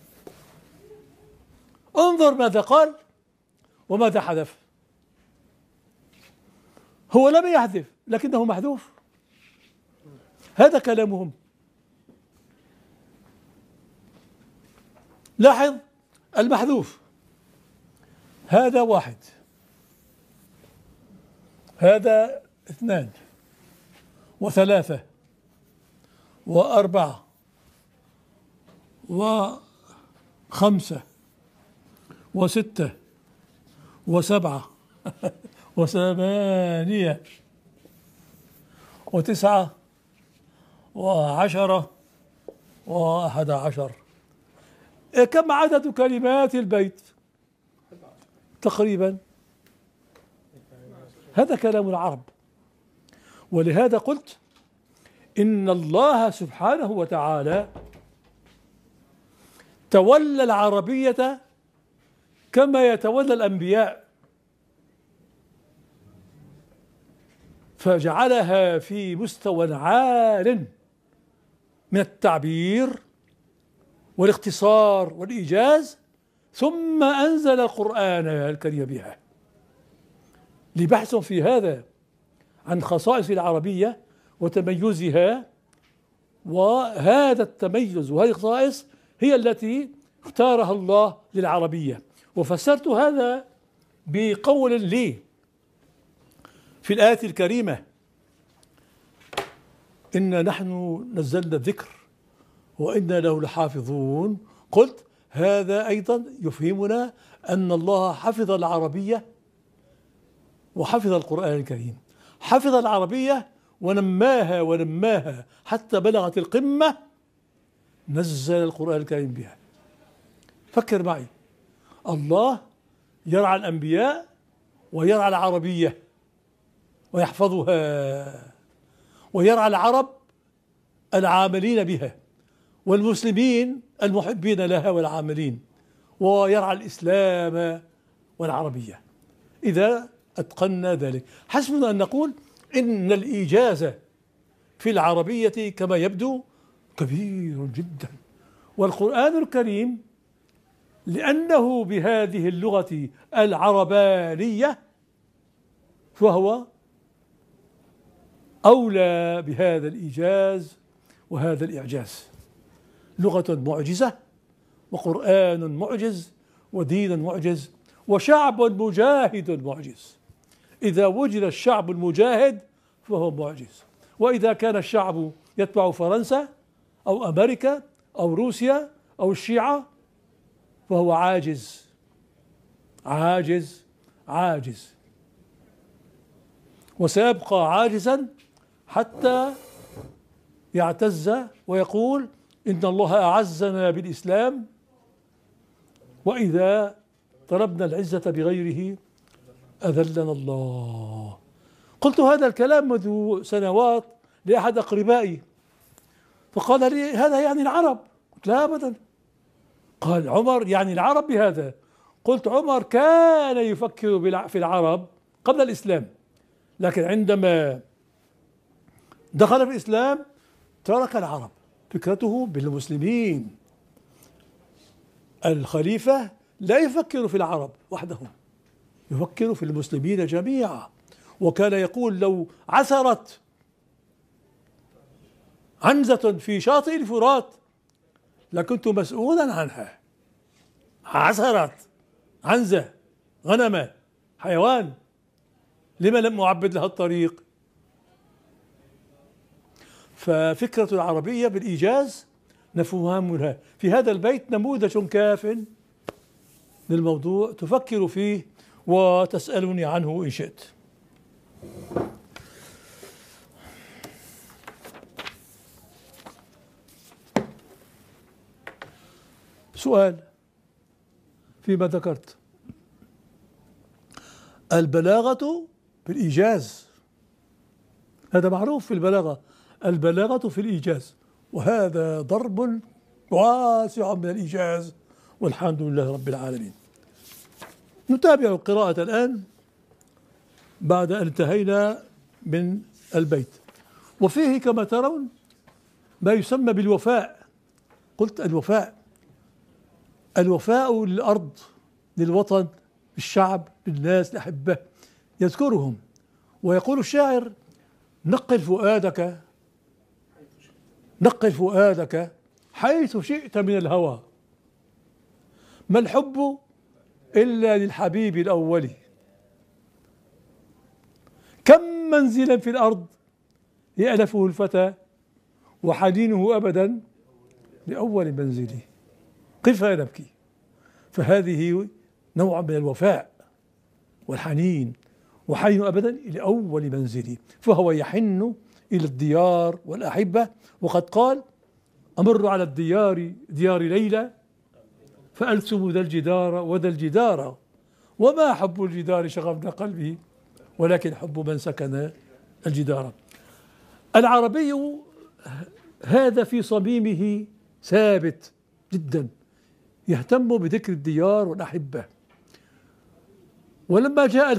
انظر ماذا قال وماذا حذف. هو لم يحذف لكنه محذوف، هذا كلامهم. لاحظ المحذوف، هذا واحد، هذا اثنان وثلاثة وأربعة وخمسة وستة وسبعة وثمانية وتسعة وعشرة وأحد عشر. كم عدد كلمات البيت تقريبا؟ هذا كلام العرب. ولهذا قلت إن الله سبحانه وتعالى تولى العربية كما يتولى الأنبياء، فجعلها في مستوى عال من التعبير والاختصار والإيجاز، ثم أنزل القرآن الكريم بها. لبحث في هذا عن خصائص العربية وتميزها، وهذا التميز وهذه الخصائص هي التي اختارها الله للعربية. وفسرت هذا بقول لي في الآية الكريمة: إنا نحن نزلنا الذكر وإنا له لحافظون. قلت هذا أيضا يفهمنا أن الله حفظ العربية وحفظ القرآن الكريم، حفظ العربية ونماها حتى بلغت القمة، نزل القرآن الكريم بها. فكر معي، الله يرعى الأنبياء ويرعى العربية ويحفظها، ويرعى العرب العاملين بها والمسلمين المحبين لها والعاملين، ويرعى الإسلام والعربية. إذا أتقنا ذلك حسبنا أن نقول إن الإيجاز في العربية كما يبدو كبير جدا. والقرآن الكريم لأنه بهذه اللغة العربانية فهو أولى بهذا الإيجاز وهذا الإعجاز. لغة معجزة وقرآن معجز ودين معجز وشعب مجاهد معجز. إذا وجد الشعب المجاهد فهو معجز، وإذا كان الشعب يتبع فرنسا أو أمريكا أو روسيا أو الشيعة فهو عاجز عاجز عاجز، وسيبقى عاجزا حتى يعتز ويقول إن الله أعزنا بالإسلام، وإذا طلبنا العزة بغيره أذلنا الله. قلت هذا الكلام منذ سنوات لأحد أقربائي، فقال لي هذا يعني العرب. قلت لا أبدا. قال عمر يعني العرب بهذا. قلت عمر كان يفكر في العرب قبل الإسلام، لكن عندما دخل في الإسلام ترك العرب، فكرته بالمسلمين. الخليفة لا يفكر في العرب وحدهم، يفكر في المسلمين جميعا. وكان يقول: لو عثرت عنزة في شاطئ الفرات لكنت مسؤولا عنها. عثرت عنزة، غنمة، حيوان، لما لم أعبد لها الطريق؟ ففكرة العربية بالإيجاز نفهمها منها. في هذا البيت نموذج كاف للموضوع تفكر فيه وتسألني عنه إن شئت. سؤال فيما ذكرت: البلاغة في الإيجاز، هذا معروف في البلاغة، البلاغة في الإيجاز، وهذا ضرب واسع من الإيجاز، والحمد لله رب العالمين. نتابع القراءة الآن بعد أن انتهينا من البيت، وفيه كما ترون ما يسمى بالوفاء. قلت الوفاء، الوفاء للأرض، للوطن، للشعب، للناس، الأحبة، يذكرهم ويقول الشاعر: نقل فؤادك، نقل فؤادك حيث شئت من الهوى، ما الحب إلا للحبيب الأول، كم منزلا في الأرض يألفه الفتى وحنينه أبدا لأول منزله، قفا نبكي. فهذه نوع من الوفاء والحنين، وحنين أبدا لأول منزله، فهو يحن إلى الديار والأحبة. وقد قال: أمر على الديار ديار ليلى فألسم ذا الجدار وذا الجدار، وما حب الجدار شغفنا قلبي ولكن حب من سكن الجدار. العربي هذا في صميمه ثابت جدا، يهتم بذكر الديار والأحبة. ولما جاء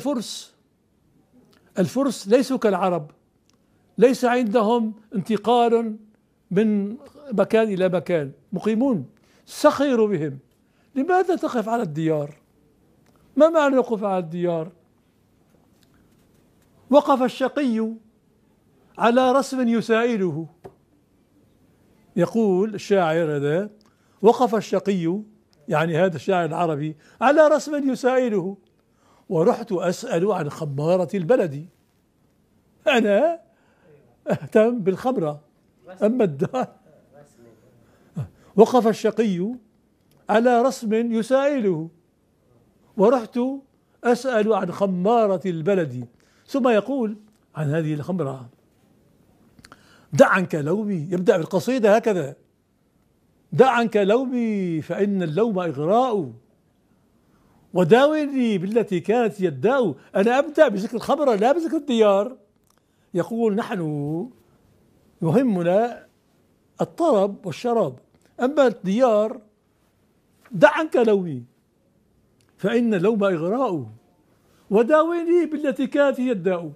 الفرس ليسوا كالعرب، ليس عندهم انتقال من مكان إلى مكان، مقيمون، سخروا بهم. لماذا تقف على الديار؟ ما معنى الوقوف على الديار؟ وقف الشقي على رسم يسائله، يقول الشاعر هذا: وقف الشقي، يعني هذا الشاعر العربي، على رسم يسائله، ورحت أسأل عن خمارة البلد. أنا أهتم بالخمرة، أما الدار. وقف الشقي على رسم يسائله، ورحت أسأل عن خمارة البلد. ثم يقول عن هذه الخمرة: دع عنك لومي، يبدأ بالقصيدة هكذا: دع عنك لومي فإن اللوم إغراء، وداوني بالتي كانت يداء. أنا أبدأ بذكر الخمرة لا بذكر الديار. يقول: نحن يهمنا الطرب والشراب، أما الديار دع عنك لومي فإن اللوم إغراء، وداوني بالتي كانت يداء.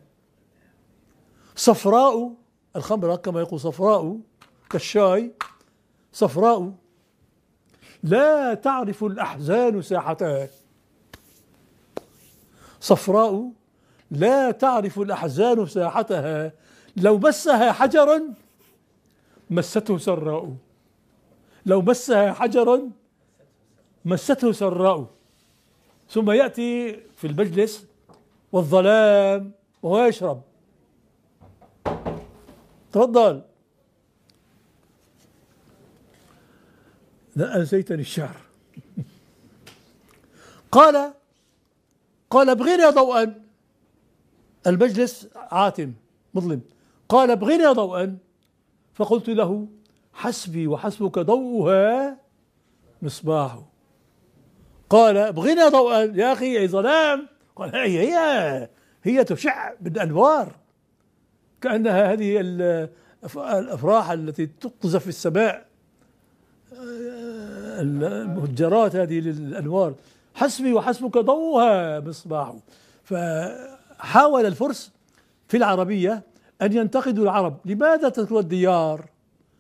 صفراء الخمرة كما يقول صفراء كالشاي، صفراء لا تعرف الأحزان ساحتها، صفراء لا تعرف الأحزان ساحتها، لو مسها حجرا مسته سراء، لو مسها حجرا مسته سراء. ثم يأتي في المجلس والظلام وهو يشرب. تفضل. لا أنسيتني الشعر. قال ابغني ضوءا، المجلس عاتم مظلم، قال ابغني ضوءا، فقلت له: حسبي وحسبك ضوءها مصباح. قال: ابغني ضوءا يا أخي، أي ظلام. قال: هي تشع بالأنوار، كأنها هذه الأفراح التي تقذف في السماء، المهجرات هذه للأنوار. حسبي وحسبك ضوءها مصباح. فحاول الفرس في العربية أن ينتقدوا العرب: لماذا تتركوا الديار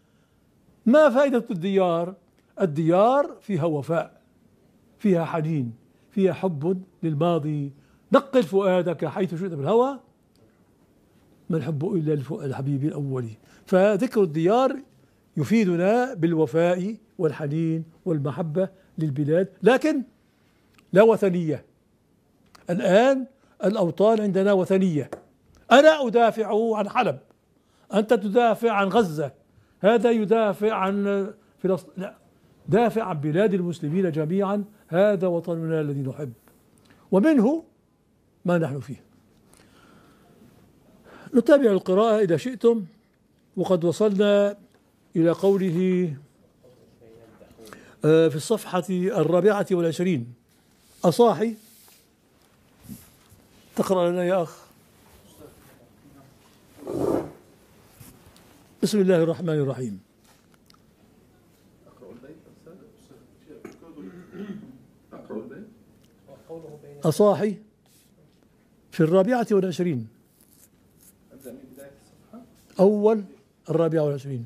ما فائدة الديار؟ الديار فيها وفاء، فيها حنين، فيها حب للماضي. نقل فؤادك حيث شئت بالهوى، ما الحب إلا الحبيب الأولي. فذكر الديار يفيدنا بالوفاء والحنين والمحبة للبلاد، لكن لا وثنية. الآن الأوطان عندنا وثنية، أنا أدافع عن حلب، أنت تدافع عن غزة، هذا يدافع عن فلسطين. لا، دافع عن بلاد المسلمين جميعا، هذا وطننا الذي نحب ومنه ما نحن فيه. نتابع القراءة إذا شئتم، وقد وصلنا إلى قوله في الصفحة 24. أصاحي، تقرأ لنا يا أخ. بسم الله الرحمن الرحيم. أصاحي في 24. أول 24.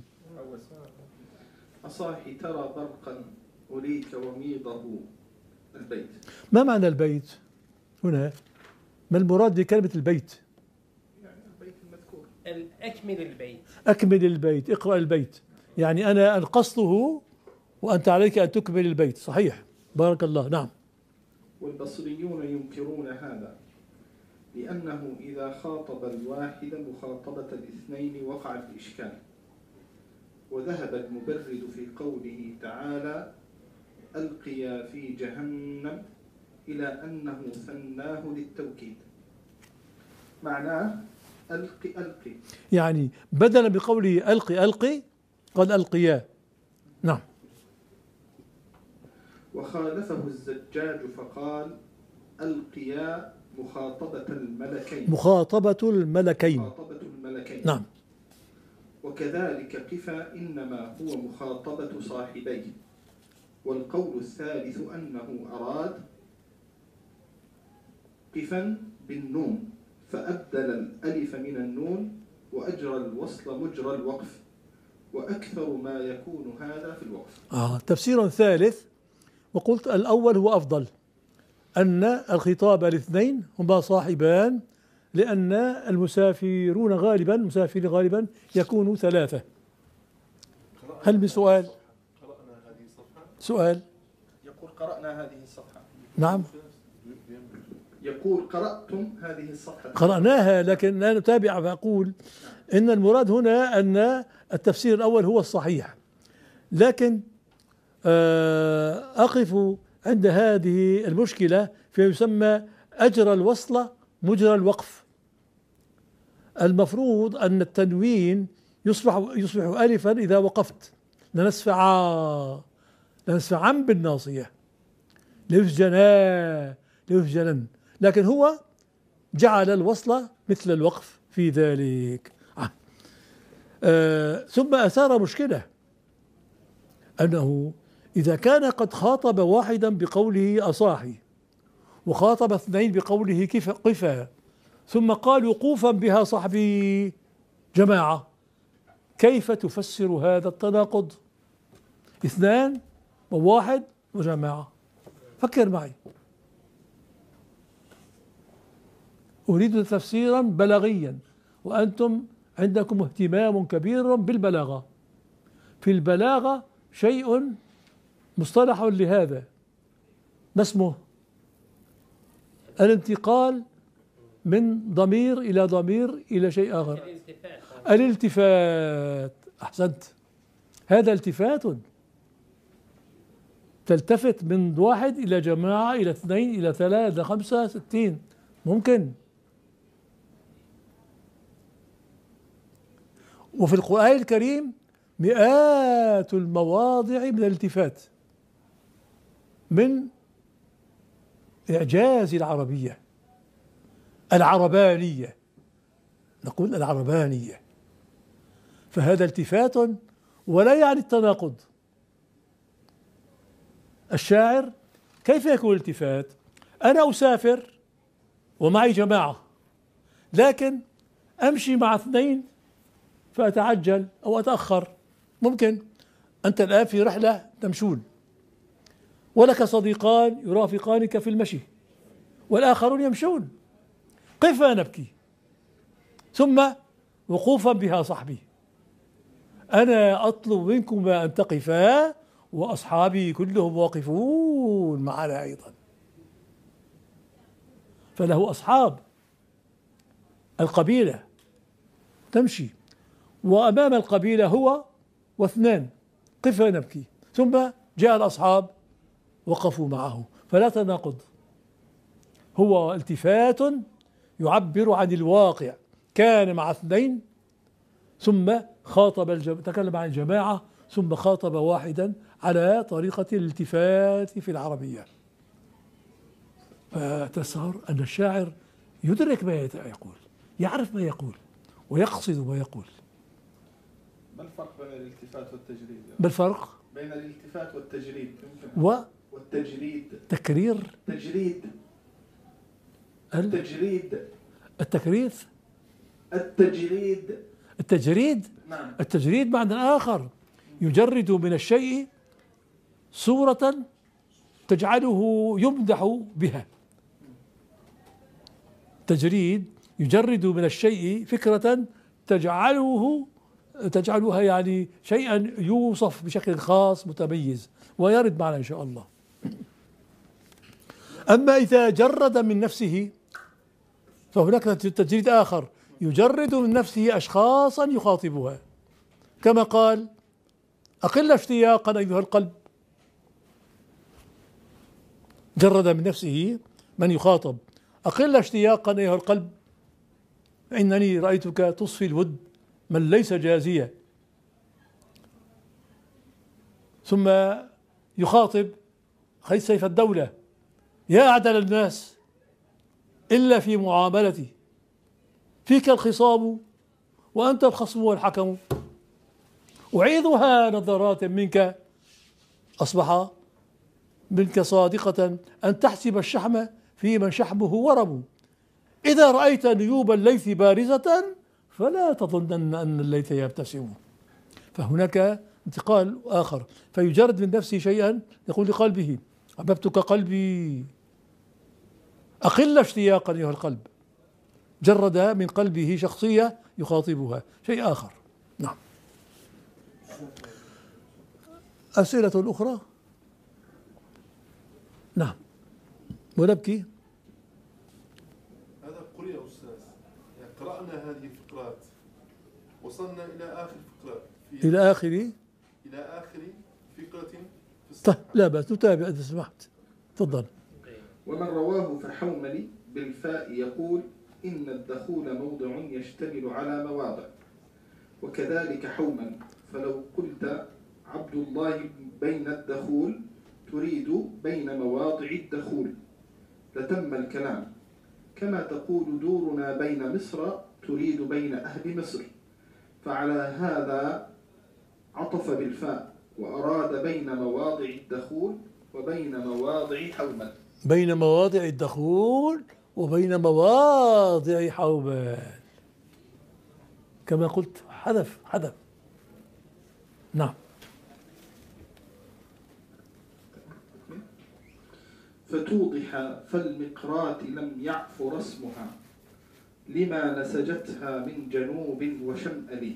أصاحي ترى برقا أوليك وميضه البيت. ما معنى البيت هنا؟ ما المراد بكلمة البيت؟ يعني البيت المذكور. أكمل البيت. أكمل البيت، اقرأ البيت، يعني أنا أنقصته وأنت عليك أن تكمل البيت. صحيح، بارك الله. نعم. والبصريون ينكرون هذا لأنه إذا خاطب الواحد مخاطبة الاثنين وقع الإشكال. وذهب المبرد في قوله تعالى ألقيا في جهنم إلى أنه ثناه للتوكيد، معناه ألقي يعني بدلا بقوله ألقي قال ألقيا. نعم. وخالفه الزجاج فقال ألقيا مخاطبة الملكين. مخاطبة الملكين. نعم. وكذلك قفا إنما هو مخاطبة صاحبيه. والقول الثالث أنه أراد قفا بالنون فأبدل الألف من النون وأجرى الوصل مجرى الوقف، وأكثر ما يكون هذا في الوقف. تفسير ثالث، وقلت الأول هو أفضل، أن الخطاب الاثنين هما صاحبان، لأن المسافرين غالبا يكونوا ثلاثة. هل بسؤال؟ قرأنا هذه الصفحة. سؤال. يقول قرأنا هذه الصفحة. نعم. يقول قرأتم هذه الصفحة. قرأناها، لكن لا نتابع، فأقول إن المراد هنا أن التفسير الأول هو الصحيح، لكن أقف عند هذه المشكلة في يسمى أجر الوصل مجرى الوقف. المفروض أن التنوين يصبح ألفا إذا وقفت، لنسفعا بالناصية، ليسجنا، لكن هو جعل الوصل مثل الوقف في ذلك. ثم أثار مشكلة أنه إذا كان قد خاطب واحدا بقوله أصاحي وخاطب اثنين بقوله قفا، ثم قال وقوفا بها صحبي جماعة، كيف تفسر هذا التناقض؟ اثنان وواحد وجماعة. فكر معي، أريد تفسيرا بلاغيا، وأنتم عندكم اهتمام كبير بالبلاغة. في البلاغة شيء مصطلح لهذا، ما اسمه؟ الانتقال من ضمير إلى ضمير إلى شيء آخر. الالتفات. أحسنت، هذا التفات، تلتفت من واحد إلى جماعة إلى اثنين إلى ثلاثة إلى خمسة 60 ممكن. وفي القرآن الكريم مئات المواضع من الالتفات، من إعجاز العربية العربانية، نقول العربانية، فهذا التفات ولا يعني التناقض. الشاعر كيف يكون التفات؟ أنا أسافر ومعي جماعة، لكن أمشي مع اثنين فأتعجل أو أتأخر، ممكن أنت الآن في رحلة تمشون، ولك صديقان يرافقانك في المشي والآخرون يمشون، قفا نبكي، ثم وقوفا بها صحبي، أنا أطلب منكما أن تقفا وأصحابي كلهم واقفون معنا أيضا. فله أصحاب القبيلة تمشي، وأمام القبيلة هو واثنان، قفا نبكي، ثم جاء الأصحاب وقفوا معه، فلا تناقض، هو التفات يعبر عن الواقع، كان مع اثنين ثم خاطب تكلم عن الجماعة ثم خاطب واحدا على طريقة الالتفات في العربية. فتصور أن الشاعر يدرك ما يقول، يعرف ما يقول ويقصد ما يقول. ما الفرق بين الالتفات والتجريد؟ ما الفرق بين الالتفات والتجريد والتجريد؟ تكرير، تجريد، التكريث، التجريد. نعم. التجريد معنى آخر، يجرد من الشيء صورة تجعله يمدح بها. تجريد يجرد من الشيء فكرة تجعلها يعني شيئا يوصف بشكل خاص متميز، ويرد معنا إن شاء الله. أما إذا جرد من نفسه فهناك تجريد آخر، يجرد من نفسه أشخاصا يخاطبها، كما قال: أقل اشتياقا أيها القلب. جرد من نفسه من يخاطب، أقل اشتياقا أيها القلب، إنني رأيتك تصفي الود من ليس جازيا. ثم يخاطب سيف الدولة: يا أعدل الناس إلا في معاملتي، فيك الخصام وأنت الخصم والحكم، أعيذها نظرات منك، أصبح منك صادقة أن تحسب الشحم في من شحمه ورم، إذا رأيت نيوب الليث بارزة فلا تظنن أن الليث يبتسم. فهناك انتقال آخر، فيجرد من نفسه شيئا يقول لقلبه: أحببتك قلبي، أقل اشتياقا أيها القلب. جرد من قلبه شخصية يخاطبها، شيء آخر. نعم. أسئلة أخرى؟ نعم. ونبكي. هذا قل يا أستاذ، يعني قرأنا هذه الفقرات، وصلنا إلى آخر فقرة، إلى آخر فقرة في طيب، لا بأس، نتابع إذا سمحت، تفضل. ومن رواه فحوملي بالفاء يقول: إن الدخول موضع يشتمل على مواضع، وكذلك حوما، فلو قلت عبد الله بين الدخول تريد بين مواضع الدخول لتم الكلام، كما تقول دورنا بين مصر تريد بين أهل مصر، فعلى هذا عطف بالفاء وأراد بين مواضع الدخول وبين مواضع حومل. بين مواضع الدخول وبين مواضع حومل، كما قلت، حذف. نعم. فتوضح فالمقرات لم يعف رسمها لما نسجتها من جنوب وشمأل.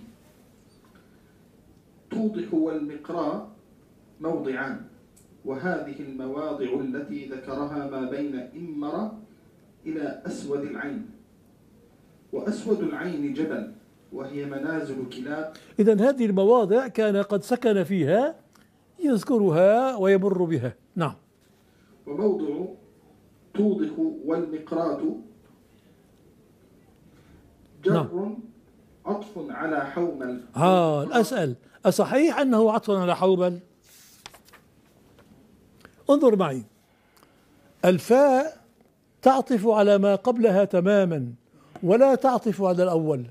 توضح والمقراء موضعان، وهذه المواضع التي ذكرها ما بين إمر إلى أسود العين، وأسود العين جبل وهي منازل كلاب. إذن هذه المواضع كان قد سكن فيها، يذكرها ويمر بها. نعم. وموضع توضح والمقرات جر عطف على حومل. أسأل: أصحيح أنه عطف على حومل؟ انظر معي، الفاء تعطف على ما قبلها تماما ولا تعطف على الأول،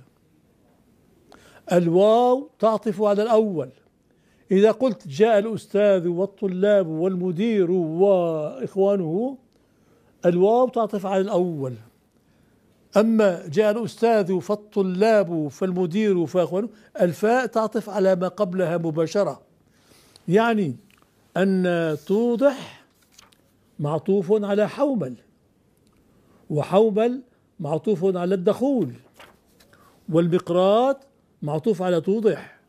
الواو تعطف على الأول. إذا قلت جاء الأستاذ والطلاب والمدير وإخوانه، الواو تعطف على الأول. أما جاء الأستاذ فالطلاب فالمدير فإخوانه، الفاء تعطف على ما قبلها مباشرة. يعني أن توضح معطوف على حومل، وحومل معطوف على الدخول، والمقراط معطوف على توضح.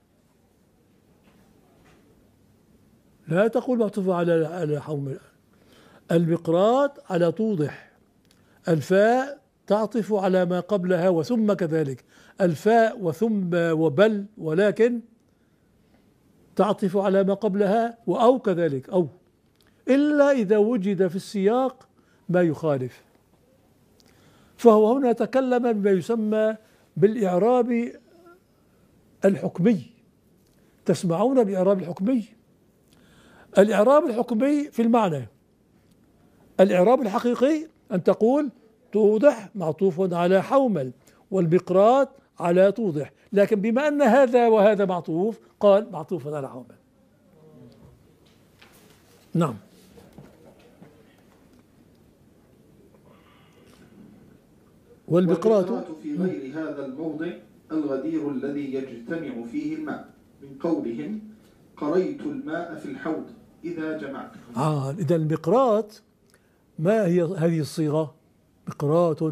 لا تقول معطوف على حومل، المقراط على توضح. الفاء تعطف على ما قبلها وثم كذلك، الفاء وثم وبل، ولكن تعطف على ما قبلها وأو كذلك، أو إلا إذا وجد في السياق ما يخالف. فهو هنا تكلم بما يسمى بالإعراب الحكمي. تسمعون بالإعراب الحكمي؟ الإعراب الحكمي في المعنى. الإعراب الحقيقي أن تقول توضح معطوف على حومل، والمقراط على توضح، لكن بما أن هذا وهذا معطوف قال معطوف على حومل. نعم. والمقراط في غير هذا الموضع الغدير الذي يجتمع فيه الماء، من قولهم قريت الماء في الحوض إذا جمعته. إذا المقراط ما هي هذه الصيغة؟ مقراط،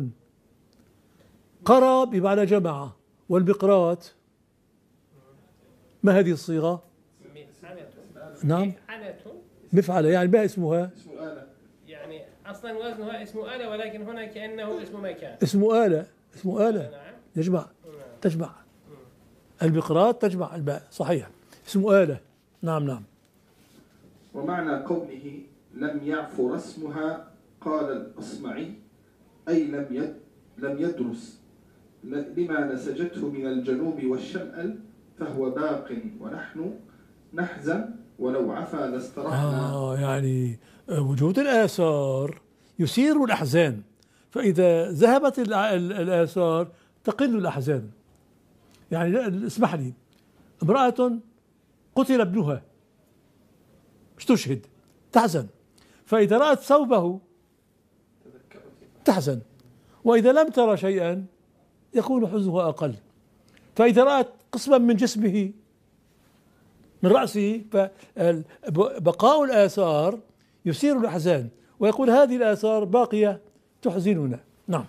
قرى بمعنى جمع، والمقراط ما هذه الصيغة؟ نعم مفعلة، يعني ما اسمها؟ اسم آلة، يعني أصلا وزنها اسم آلة، ولكن هنا كأنه اسم مكان. اسم آلة، اسم آلة يجمع، تجمع. المقراط تجمع الماء، صحيح، اسم آلة. نعم نعم. ومعنى قوله لم يعف رسمها قال الأصمعي أي لم يدرس لما نسجته من الجنوب والشمال فهو باق، ونحن نحزن ولو عفا لاسترحنا. يعني وجود الآثار يثير الأحزان، فإذا ذهبت الآثار تقل الأحزان. يعني اسمح لي، امرأة قتل ابنها استشهد تحزن، فإذا رأت ثوبه تحزن، وإذا لم ترى شيئا يكون حزنها أقل. فإذا رأت قسما من جسمه من رأسه فبقاء الآثار يثير الأحزان، ويقول هذه الآثار باقية تحزننا. نعم.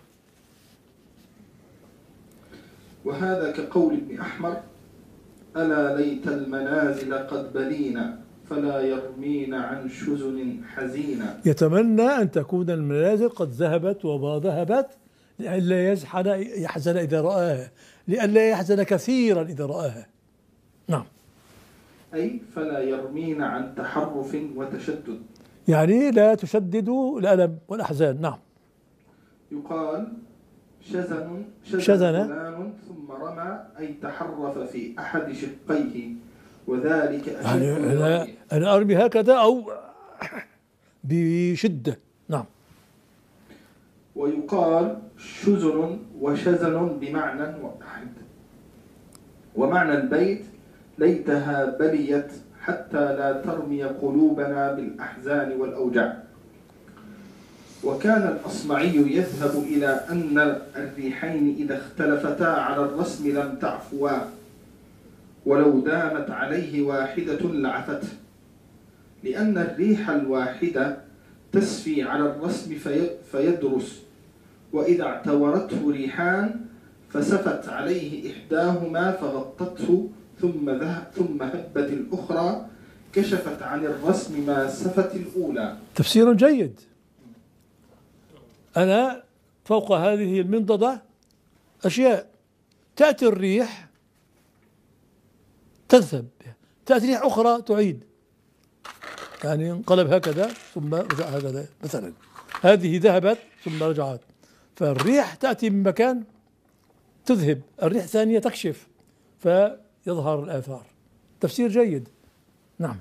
وهذا كقول ابن أحمر ألا ليت المنازل قد بلينا فلا يرمين عن شزن حزينا. يتمنى أن تكون المنازل قد ذهبت وما ذهبت لئلا يحزن إذا رآها، لئلا يحزن كثيرا إذا رآها. نعم. أي فلا يرمين عن تحرف وتشدد، يعني لا تشددوا الألم والأحزان. نعم. يقال شزن فلان ثم رمى أي تحرف في أحد شقيه، وذلك أشد يعني أنا أرمي هكذا أو بشدة. نعم. ويقال شزن وشزن بمعنى واحد. ومعنى البيت ليتها بليت حتى لا ترمي قلوبنا بالأحزان والأوجاع. وكان الأصمعي يذهب إلى أن الريحين إذا اختلفتا على الرسم لم تعفوا، ولو دامت عليه واحدة لعفته، لأن الريح الواحدة تسفي على الرسم فيدرس، وإذا اعتورته ريحان فسفت عليه إحداهما فغطته ثم هبت الأخرى كشفت عن الرسم ما سفت الأولى. تفسير جيد. أنا فوق هذه المنضدة أشياء، تأتي الريح تذهب، تأتي ريح أخرى تعيد، يعني انقلب هكذا ثم رجع هكذا مثلا، هذه ذهبت ثم رجعت. فالريح تأتي من مكان تذهب، الريح ثانية تكشف فيظهر الآثار. تفسير جيد. نعم.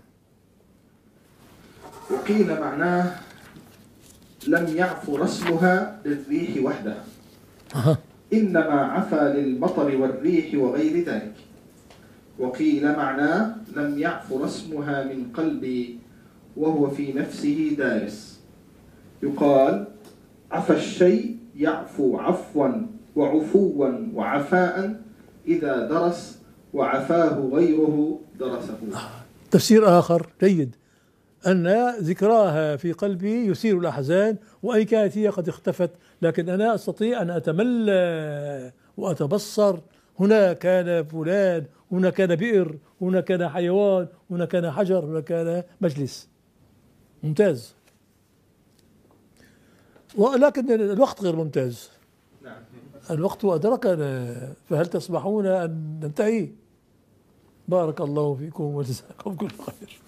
وقيل معناه لم يعف رسمها للريح وحدها، إنما عفا للمطر والريح وغير ذلك. وقيل معناه لم يعف رسمها من قلبي وهو في نفسه دارس. يقال عفى الشيء يعفو عفوا وعفوا وعفاء إذا درس، وعفاه غيره درسه. تفسير آخر جيد أن ذكراها في قلبي يثير الأحزان، وإن كانت هي قد اختفت، لكن أنا أستطيع أن أتملى وأتبصر هنا كان فلان، هنا كان بئر، هنا كان حيوان، هنا كان حجر، هنا كان مجلس. ممتاز. ولكن الوقت غير ممتاز. نعم. الوقت أدركنا، فهل تسمحون أن ننتهي؟ بارك الله فيكم وجزاكم كل خير.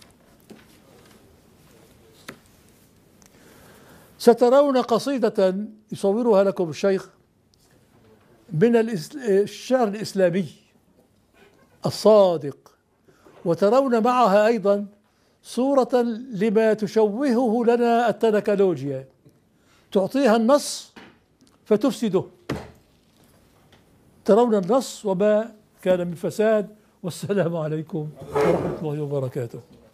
سترون قصيدة يصورها لكم الشيخ من الشعر الإسلامي الصادق، وترون معها أيضا صورة لما تشوهه لنا التكنولوجيا، تعطيها النص فتفسده. ترون النص وما كان من فساد. والسلام عليكم ورحمة الله وبركاته.